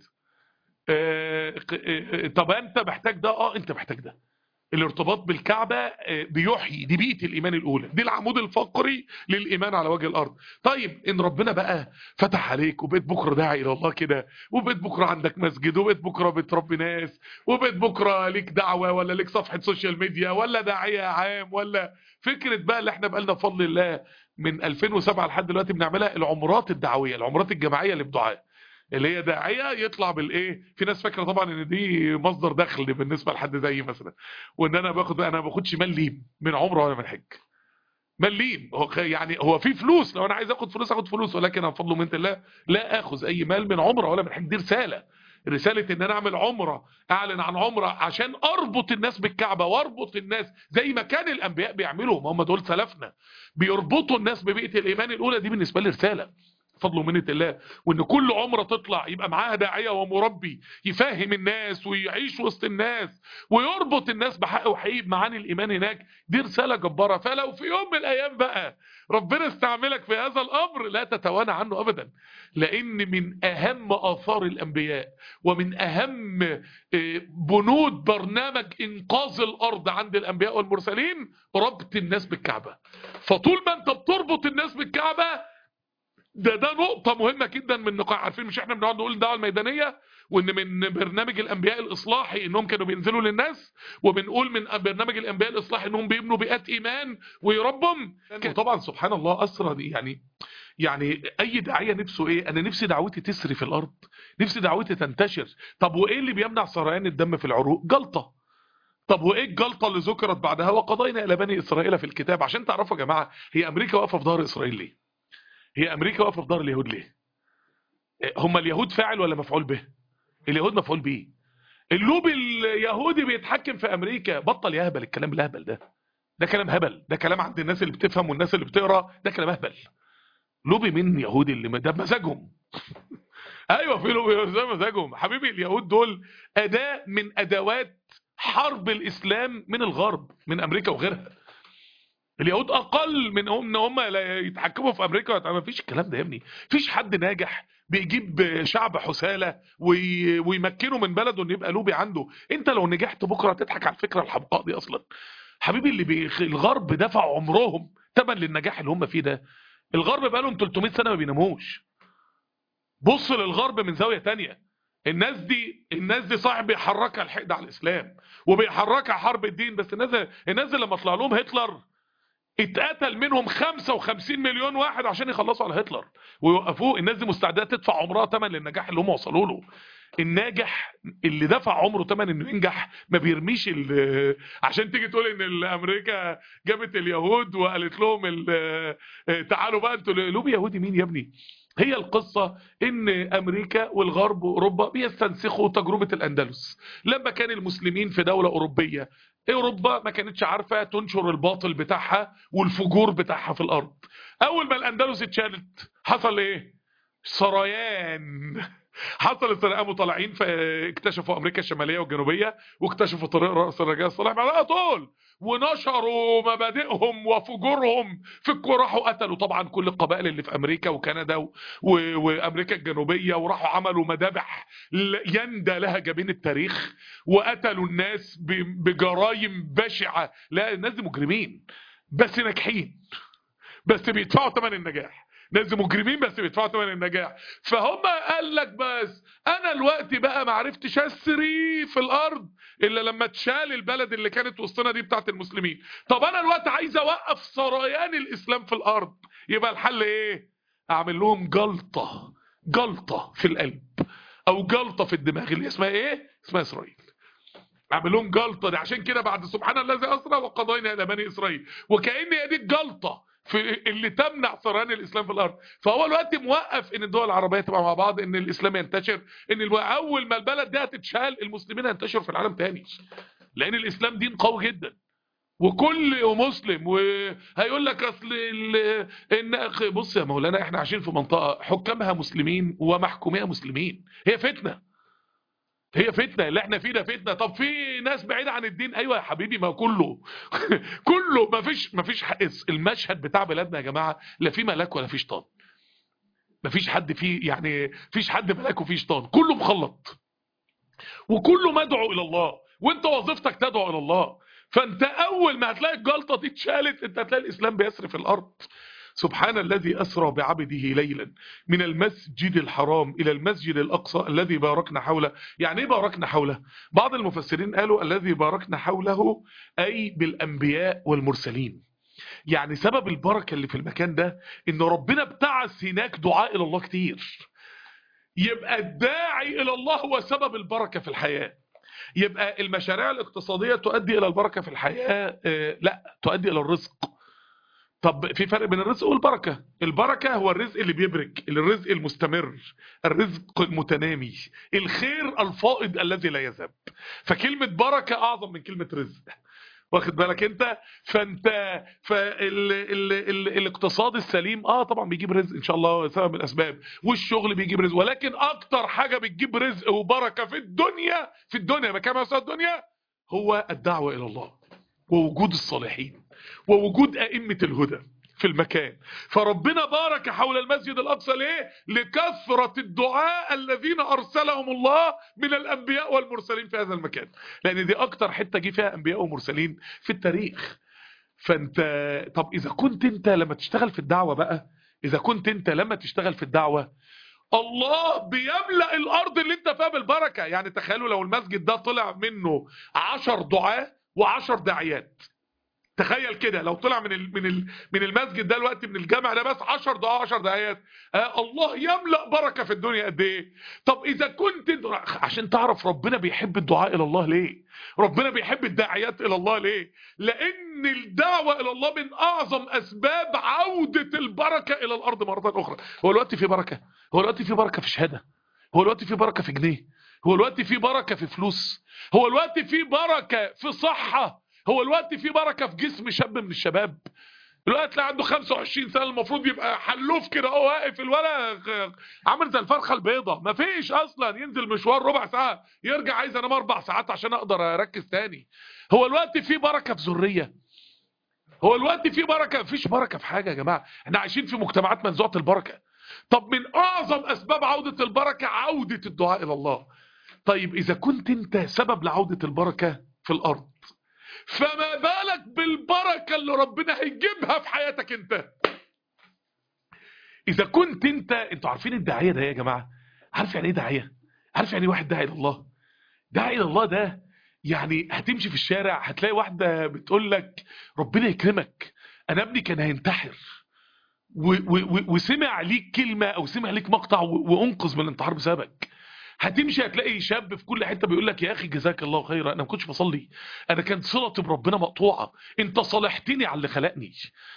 طب انت محتاج ده؟ انت محتاج ده. الارتباط بالكعبة بيحيي، دي بيئة الإيمان الأولى، دي العمود الفقري للإيمان على وجه الأرض. طيب إن ربنا بقى فتح عليك وبقيت بكرة داعي إلى الله كده، وبقيت بكرة عندك مسجد، وبقيت بكرة بتربي ناس، وبقيت بكرة ليك دعوة ولا ليك صفحة سوشيال ميديا ولا داعية عام، ولا فكرة بقى اللي احنا بقالنا بفضل الله من 2007 لحد دلوقتي بنعملها، العمرات الدعوية، العمرات الجماعية للدعاء، اللي هي داعيه يطلع بالايه. في ناس فاكره طبعا ان دي مصدر دخل بالنسبه لحد زيي مثلا، وان انا ما باخدش مليم من عمره ولا من حج. مليم هو يعني هو في فلوس، لو انا عايز اخد فلوس اخد فلوس، ولكن انا بفضل من الله لا اخذ اي مال من عمره ولا من حج. دي رساله ان انا اعمل عمره، اعلن عن عمره عشان اربط الناس بالكعبه، واربط الناس زي ما كان الانبياء بيعملوا، ما هم دول سلفنا بيربطوا الناس ببيئه الايمان الاولى. دي بالنسبه لي رساله فضل ومنة الله. وان كل عمره تطلع يبقى معاها داعيه ومربي يفهم الناس ويعيش وسط الناس ويربط الناس بحق وحقيقي بمعاني الايمان هناك، دي رساله جباره. فلو في يوم من الايام بقى ربنا استعملك في هذا الامر، لا تتوانى عنه ابدا، لان من اهم اثار الانبياء ومن اهم بنود برنامج انقاذ الارض عند الانبياء والمرسلين ربط الناس بالكعبه. فطول ما انت بتربط الناس بالكعبه، ده نقطة مهمة جدا من نقاط. عارفين مش احنا بنقعد نقول الدعوة الميدانية، وان من برنامج الانبياء الاصلاحي انهم كانوا بينزلوا للناس، وبنقول من برنامج الانبياء الاصلاحي انهم بيبنوا بيئات ايمان ويربهم. وطبعا سبحان الله اسرى دي يعني اي داعية نفسه ايه؟ انا نفسي دعوتي تسري في الارض، نفسي دعوتي تنتشر. طب وايه اللي بيمنع سريان الدم في العروق؟ جلطة. طب وايه الجلطة اللي ذكرت بعدها؟ وقضينا الى بني اسرائيل في الكتاب. عشان تعرفوا يا جماعة، هي امريكا واقفة في ظهر اسرائيل ليه؟ هي امريكا واقفه في ظهر اليهود ليه؟ هم اليهود فاعل ولا مفعول به؟ اليهود مفعول به. اللوبي اليهودي بيتحكم في امريكا. بطل يهبل الكلام الهبل ده، ده كلام هبل، ده كلام عند الناس اللي بتفهم والناس اللي بتقرا، ده كلام هبل. لوبي مين يهودي اللي ده بمزاجهم؟ ايوه في لوبي زي مزاجهم حبيبي. اليهود دول اداه من ادوات حرب الاسلام من الغرب، من امريكا وغيرها. اليهود اقل من ان هم يتحكموا في امريكا. ما فيش الكلام ده يا ابني. فيش حد ناجح بيجيب شعب حسالة ويمكنه من بلده ان يبقى لوبي عنده. انت لو نجحت بكره تضحك على الفكره الحمقاء دي اصلا. حبيبي اللي الغرب دفع عمرهم ثمن للنجاح اللي هم فيه ده. الغرب بقى لهم 300 سنه ما بيناموش. بص للغرب من زاويه تانية. الناس دي صاحب بيحركها الحقد على الاسلام وبيحركها حرب الدين. بس الناس دي لما طلع لهم هتلر اتقتل منهم 55 مليون واحد عشان يخلصوا على هتلر ويوقفوه. الناس دي مستعده تدفع عمرها ثمن للنجاح اللي هم وصلوا له. الناجح اللي دفع عمره ثمن انه ينجح ما بيرميش عشان تيجي تقول ان امريكا جابت اليهود وقالت لهم تعالوا بقى انتوا. لوبي يهودي مين يا ابني؟ هي القصة ان امريكا والغرب واوروبا بيستنسخوا تجربة الاندلس. لما كان المسلمين في دولة اوروبية، اوروبا ما كانتش عارفة تنشر الباطل بتاعها والفجور بتاعها في الارض. اول ما الاندلس اتشالت حصل ايه؟ سريان. حصل السرقه، قاموا طالعين فاكتشفوا امريكا الشماليه والجنوبيه، واكتشفوا طريق راس الرجاء الصالح بعدها طول، ونشروا مبادئهم وفجورهم في الكوره. راحوا قتلوا طبعا كل القبائل اللي في امريكا وكندا وامريكا الجنوبيه، وراحوا عملوا مذابح يندى لها جبين التاريخ، وقتلوا الناس بجرائم بشعه. لا، الناس دي مجرمين بس ناجحين، بس بيدفعوا ثمن النجاح. ناس مجرمين بس بيدفعوا ثمن النجاح. فهم قال لك بس انا الوقت بقى ما عرفتش اسري في الارض الا لما تشال البلد اللي كانت وسطنا دي بتاعت المسلمين. طب انا الوقت عايز اوقف سريان الاسلام في الارض، يبقى الحل ايه؟ اعمل لهم جلطة، جلطة في القلب او جلطة في الدماغ اللي اسمها ايه؟ اسمها اسرائيل. اعمل لهم جلطة دي. عشان كده بعد سبحان الذي اسرى وقضينا الى بني اسرائيل، وكأن هي دي الجلطة في اللي تمنع سريان الاسلام في الارض. فهو الوقت موقف ان الدول العربيه تبقى مع بعض، ان الاسلام ينتشر، ان اول ما البلد دي هتتشال المسلمين هينتشروا في العالم تاني، لان الاسلام دين قوي جدا وكل مسلم. وهيقول لك اصل بص يا مولانا، احنا عايشين في منطقه حكامها مسلمين ومحكوميها مسلمين. هي فتنه، هي فتنة اللي احنا فيه ده فتنة. طب في ناس بعيدة عن الدين، ايوه يا حبيبي، ما كله كله. ما فيش المشهد بتاع بلادنا يا جماعة، لا في ملاك ولا في شيطان. ما فيش حد فيه، يعني فيش حد ملاك وفيه شيطان، كله مخلط وكله مدعو الى الله، وانت وظيفتك تدعو الى الله. فانت اول ما هتلاقي الجلطة دي اتشالت، انت هتلاقي الاسلام بيسري في الارض. سبحان الذي أسرى بعبده ليلا من المسجد الحرام إلى المسجد الأقصى الذي باركنا حوله. يعني إيه باركنا حوله؟ بعض المفسرين قالوا الذي باركنا حوله أي بالأنبياء والمرسلين. يعني سبب البركة اللي في المكان ده إن ربنا ابتعث هناك دعاء إلى الله كتير. يبقى الداعي إلى الله هو سبب البركة في الحياة. يبقى المشاريع الاقتصادية تؤدي إلى البركة في الحياة؟ لا، تؤدي إلى الرزق. طب في فرق بين الرزق والبركة. البركة هو الرزق اللي بيبرك، الرزق المستمر، الرزق المتنامي، الخير الفائض الذي لا يذهب. فكلمة بركة أعظم من كلمة رزق، واخد بالك انت؟ فانت الاقتصاد السليم طبعا بيجيب رزق ان شاء الله، سبب من الاسباب، والشغل بيجيب رزق، ولكن اكتر حاجة بتجيب رزق وبركة في الدنيا، في الدنيا مكان الدنيا، هو الدعوة الى الله ووجود الصالحين ووجود أئمة الهدى في المكان. فربنا بارك حول المسجد الأقصى ليه؟ لكثرة الدعاء الذين أرسلهم الله من الأنبياء والمرسلين في هذا المكان، لأن دي أكتر حتة جه فيها أنبياء ومرسلين في التاريخ. فأنت طب إذا كنت أنت لما تشتغل في الدعوة بقى، إذا كنت أنت لما تشتغل في الدعوة الله بيملأ الأرض اللي أنت فيها بالبركة. يعني تخيلوا لو المسجد ده طلع منه 10 دعاة و10 داعيات. تخيل كده لو طلع من المسجد ده الوقت، من الجامع ده بس 10 دعاء 10 دعايات، الله يملأ بركة في الدنيا قد ايه. طب اذا كنت عشان تعرف ربنا بيحب الدعاء الى الله ليه، ربنا بيحب الداعيات الى الله ليه؟ لان الدعوة الى الله من اعظم اسباب عودة البركة الى الارض مرة اخرى. هو الوقت في بركة؟ هو الوقت في بركة في شهادة؟ هو الوقت في بركة في جنيه؟ هو الوقت في بركة في فلوس؟ هو الوقت في بركة في صحة؟ هو الوقت في بركة في جسم شاب من الشباب؟ الوقت اللي عنده 25 سنة المفروض يبقى حلوف كده، هو واقف الولا عامل زي الفرخة البيضة، مفيش اصلا ينزل مشوار ربع ساعة يرجع عايز انام 4 ساعات عشان اقدر اركز تاني. هو الوقت في بركة في ذرية؟ هو الوقت في بركة؟ مفيش بركة في حاجة يا جماعة. احنا عايشين في مجتمعات منزوعة البركة. طب من اعظم اسباب عودة البركة عودة الدعاء الى الله. طيب اذا كنت انت سبب لعودة البركة في الارض، فما بالك بالبركة اللي ربنا هيجيبها في حياتك انت. اذا كنت انتوا عارفين الداعية ده يا جماعة؟ عارف يعني ايه داعية؟ عارف يعني ايه واحد داعي الى الله؟ داعي الى الله ده يعني هتمشي في الشارع هتلاقي واحدة بتقول لك ربنا يكرمك، انا ابني كان هينتحر وسمع ليك كلمة او سمع ليك مقطع وانقذ من الانتحار بسببك. هتمشي هتلاقي شاب في كل حته بيقول لك يا اخي جزاك الله خيرا، انا ما كنتش بصلي، انا كانت صلتي بربنا مقطوعه، انت صالحتني على اللي خلقني.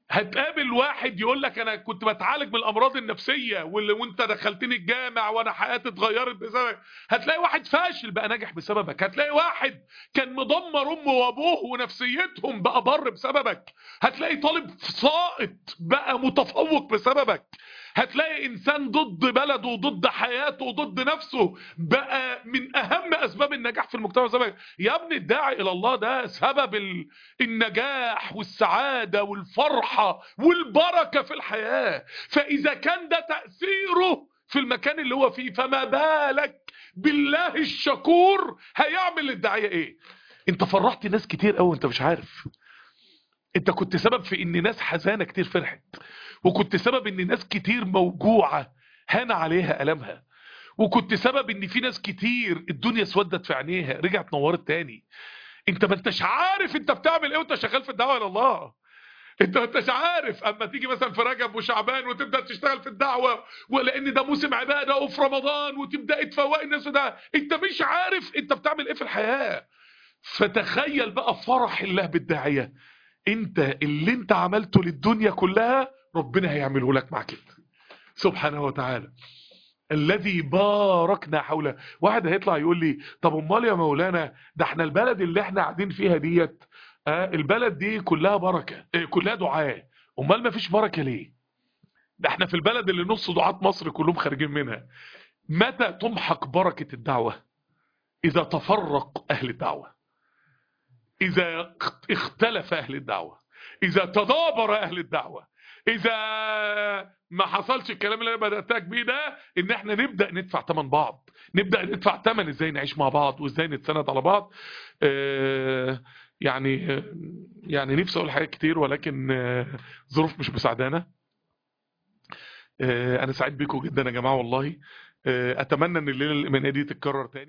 هتقابل واحد يقول لك انا كنت بتعالج من الامراض النفسيه وانت دخلتني الجامع وانا حياتي اتغيرت بسببك. هتلاقي واحد فاشل بقى ناجح بسببك. هتلاقي واحد كان مدمر امه وابوه ونفسيتهم بقى بر بسببك. هتلاقي طالب ساقط بقى متفوق بسببك. هتلاقي انسان ضد بلده وضد حياته وضد نفسه بقى من اهم اسباب النجاح في المجتمع بسببك. يا ابني الداعي الى الله ده سبب النجاح والسعادة والفرحة والبركة في الحياة. فإذا كان ده تأثيره في المكان اللي هو فيه، فما بالك بالله الشكور هيعمل للداعية ايه؟ انت فرحت ناس كتير قوي انت مش عارف. انت كنت سبب في ان ناس حزانة كتير فرحت، وكنت سبب ان ناس كتير موجوعة هان عليها ألمها، وكنت سبب ان في ناس كتير الدنيا اسودت في عينيها رجعت نورت تاني. انت ما انتش عارف انت بتعمل ايه وانت شغال في الدعوه الى الله. انت ما انتش عارف اما تيجي مثلا في رجب وشعبان وتبدا تشتغل في الدعوه، ولان ده موسم عباده، وفي رمضان وتبدا تفوق الناس ده، انت مش عارف انت بتعمل ايه في الحياه. فتخيل بقى فرح الله بالداعيه. انت اللي انت عملته للدنيا كلها ربنا هيعمله لك مع كده سبحانه وتعالى. الذي باركنا حوله. واحد هيطلع يقول لي طب امال يا مولانا ده احنا البلد اللي احنا قاعدين فيها ديت البلد دي كلها بركة كلها دعاء، امال ما فيش بركة ليه؟ ده احنا في البلد اللي نص دعاة مصر كلهم خارجين منها. متى تمحق بركة الدعوة؟ اذا تفرق اهل الدعوة، اذا اختلف اهل الدعوة، اذا تدابر اهل الدعوة، اذا ما حصلش الكلام اللي انا بداتك بيه ده، ان احنا نبدا ندفع ثمن بعض، نبدا ندفع ثمن ازاي نعيش مع بعض وازاي نتسند على بعض. يعني يعني نفسي اقول حاجات كتير ولكن ظروف مش مساعدانا. انا سعيد بيكم جدا يا جماعه والله. اتمنى ان الليله الايمانيه دي تتكرر تاني.